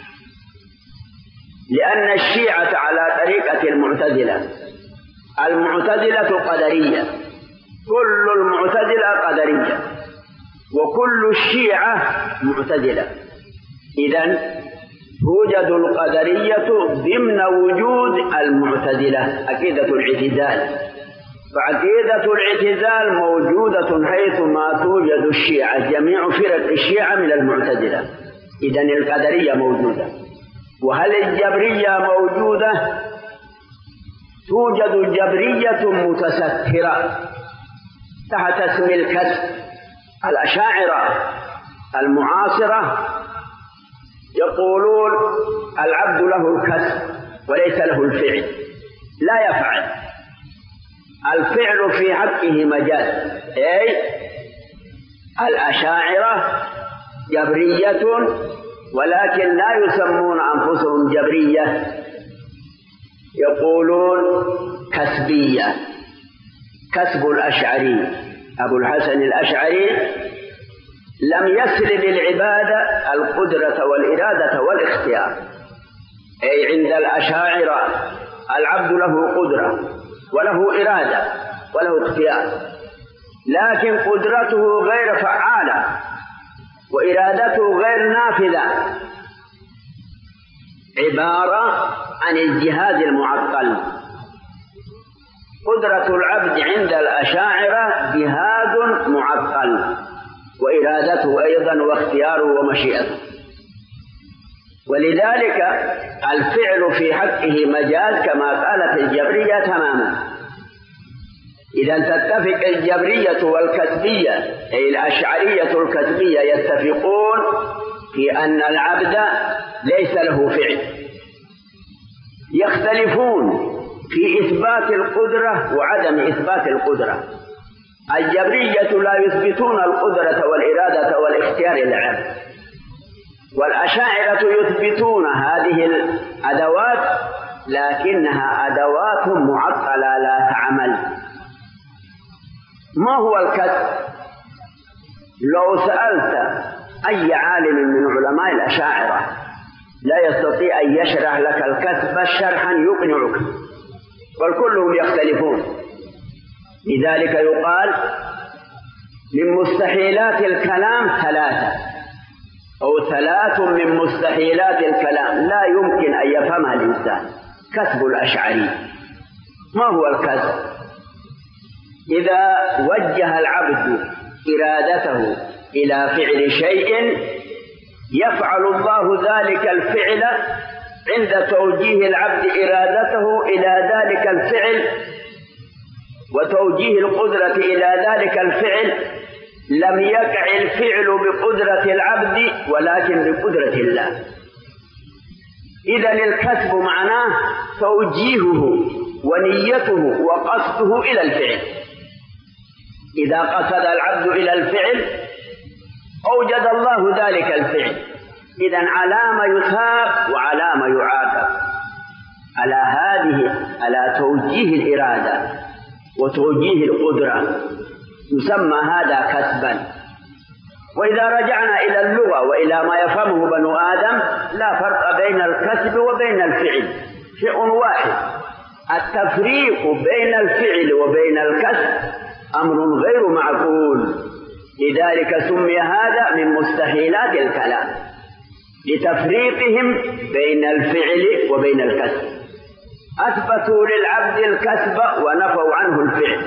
لأن الشيعة على طريقة المعتزلة. المعتزلة قدرية، كل المعتزلة قدرية، وكل الشيعة معتزلة. إذن توجد القدرية ضمن وجود المعتزلة، عقيدة الاعتزال. فعقيدة الاعتزال موجودة حيث ما توجد الشيعة، جميع فرق الشيعة من المعتزلة. إذن القدرية موجودة، وهل الجبرية موجودة؟ توجد الجبرية متسترة تحت اسم الكسب. الأشاعرة المعاصرة يقولون العبد له الكسب وليس له الفعل، لا يفعل. الفعل في حقه مجاز. أي الأشاعرة جبرية ولكن لا يسمون أنفسهم جبرية، يقولون كسبية. كسب الأشعري أبو الحسن الأشعري لم يسلب العبادة القدرة والإرادة والاختيار. أي عند الأشاعرة العبد له قدرة وله إرادة وله اختيار، لكن قدرته غير فعالة وإرادته غير نافذة، عبارة عن الجهاد المعطل. قدرة العبد عند الأشاعرة جهاد معطل، وإرادته أيضا واختياره ومشيئته، ولذلك الفعل في حقه مجاز كما قالت الجبرية تماما. إذا تتفق الجبرية والكسبية أي الأشعرية الكسبية يتفقون في أن العبد ليس له فعل. يختلفون في إثبات القدرة وعدم إثبات القدرة. الجبرية لا يثبتون القدرة والإرادة والاختيار للعبد، والأشاعرة يثبتون هذه الأدوات لكنها أدوات معطلة لا تعمل. ما هو الكسب؟ لو سألت أي عالم من علماء الأشاعرة لا يستطيع أن يشرح لك الكسب شرحا يقنعك، بل كلهم يختلفون. لذلك يقال من مستحيلات الكلام ثلاثة أو ثلاث من مستحيلات الكلام لا يمكن أن يفهمها الإنسان. كسب الأشعري. ما هو الكسب؟ إذا وجه العبد إرادته إلى فعل شيء يفعل الله ذلك الفعل عند توجيه العبد إرادته إلى ذلك الفعل وتوجيه القدرة إلى ذلك الفعل. لم يقع الفعل بقدرة العبد ولكن بقدرة الله. إذن الكسب معناه توجيهه ونيته وقصده إلى الفعل. إذا قصد العبد إلى الفعل أوجد الله ذلك الفعل. إذن على ما يثاب وعلى ما يعاقب، على هذه على توجيه الإرادة وتوجيه القدرة يسمى هذا كسبا. وإذا رجعنا إلى اللغة وإلى ما يفهمه بنو آدم لا فرق بين الكسب وبين الفعل، شيء واحد. التفريق بين الفعل وبين الكسب أمر غير معقول، لذلك سمي هذا من مستحيلات الكلام لتفريقهم بين الفعل وبين الكسب. أثبتوا للعبد الكسب ونفوا عنه الفعل.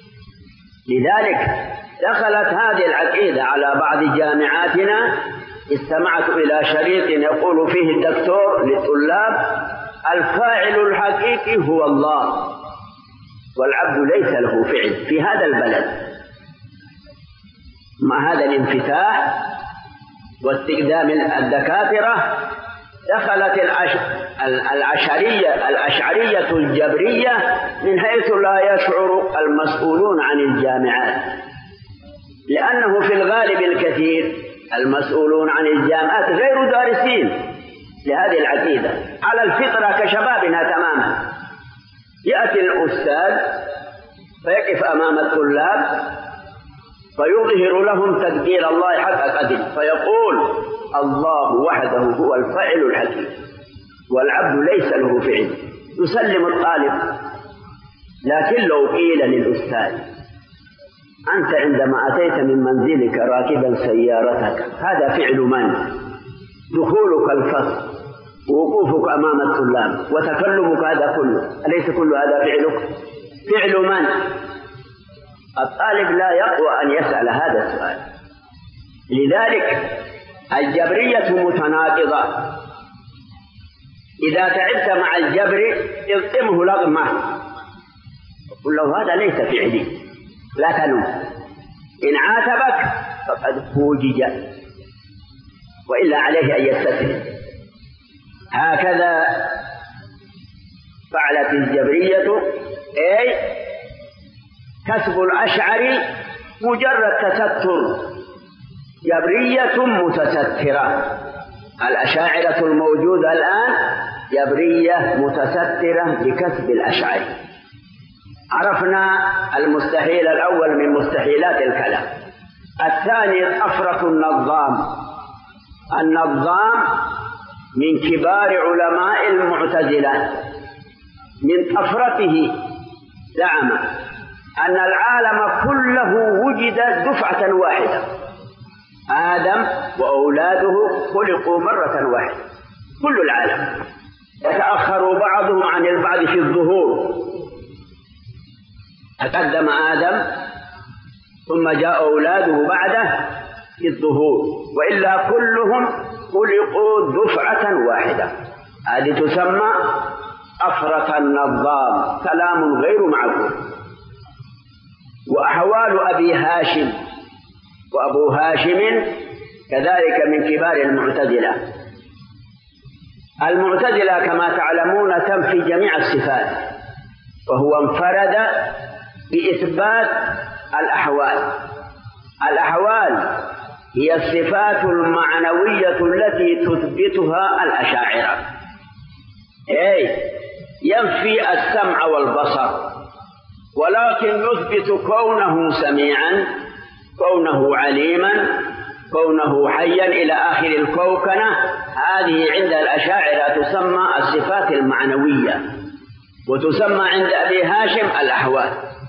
لذلك دخلت هذه العقيدة على بعض جامعاتنا. استمعت إلى شريط يقول فيه الدكتور للطلاب الفاعل الحقيقي هو الله والعبد ليس له فعل في هذا البلد. مع هذا الانفتاح واستخدام الدكاترة دخلت الأشعرية الأشعرية الجبرية من حيث لا يشعر المسؤولون عن الجامعات، لأنه في الغالب الكثير المسؤولون عن الجامعات غير دارسين لهذه العقيدة على الفطرة كشبابنا تماما. يأتي الأستاذ فيقف أمام الطلاب فيظهر لهم تقدير الله حق قدره فيقول الله وحده هو الفاعل الحكيم والعبد ليس له فعل. يسلم الطالب. لكن لو قيل للأستاذ أنت عندما أتيت من منزلك راكبا سيارتك هذا فعل من؟ دخولك الفصل ووقوفك أمام الطلاب وتكلمك هذا كله أليس كل هذا فعلك؟ فعل من؟ الطالب لا يقوى أن يسأل هذا السؤال. لذلك الجبرية متناقضة. إذا تعبت مع الجبر اضطمه لغمة قل له هذا ليس فعلي لا تلوم، إن عاتبك فقد فوجج وإلا عليه أن يستسلم. هكذا فعلت الجبرية، أي كسب الأشعري مجرد تستر، جبرية متسترة. الأشاعرة الموجودة الآن جبرية متسترة بكسب الأشعري. عرفنا المستحيل الأول من مستحيلات الكلام. الثاني طفرة النظام. النظام من كبار علماء المعتزلة، من طفرته زعم أن العالم كله وجد دفعة واحدة، آدم وأولاده خلقوا مرة واحدة، كل العالم، يتأخر بعضهم عن البعض في الظهور. تقدم آدم ثم جاء أولاده بعده في الظهور، وإلا كلهم خلقوا دفعة واحدة. هذه تسمى طفرة النظام، كلام غير معقول. وأحوال أبي هاشم وأبو هاشم كذلك من كبار المعتزلة. المعتزلة كما تعلمون تنفي جميع الصفات، وهو انفرد بإثبات الأحوال. الأحوال هي الصفات المعنوية التي تثبتها الأشاعرة، أي ينفي السمع والبصر، ولكن يثبت كونه سميعا، كونه عليما، كونه حيا إلى آخر الكوكنة. هذه عند الأشاعرة تسمى الصفات المعنوية، وتسمى عند أبي هاشم الأحوال.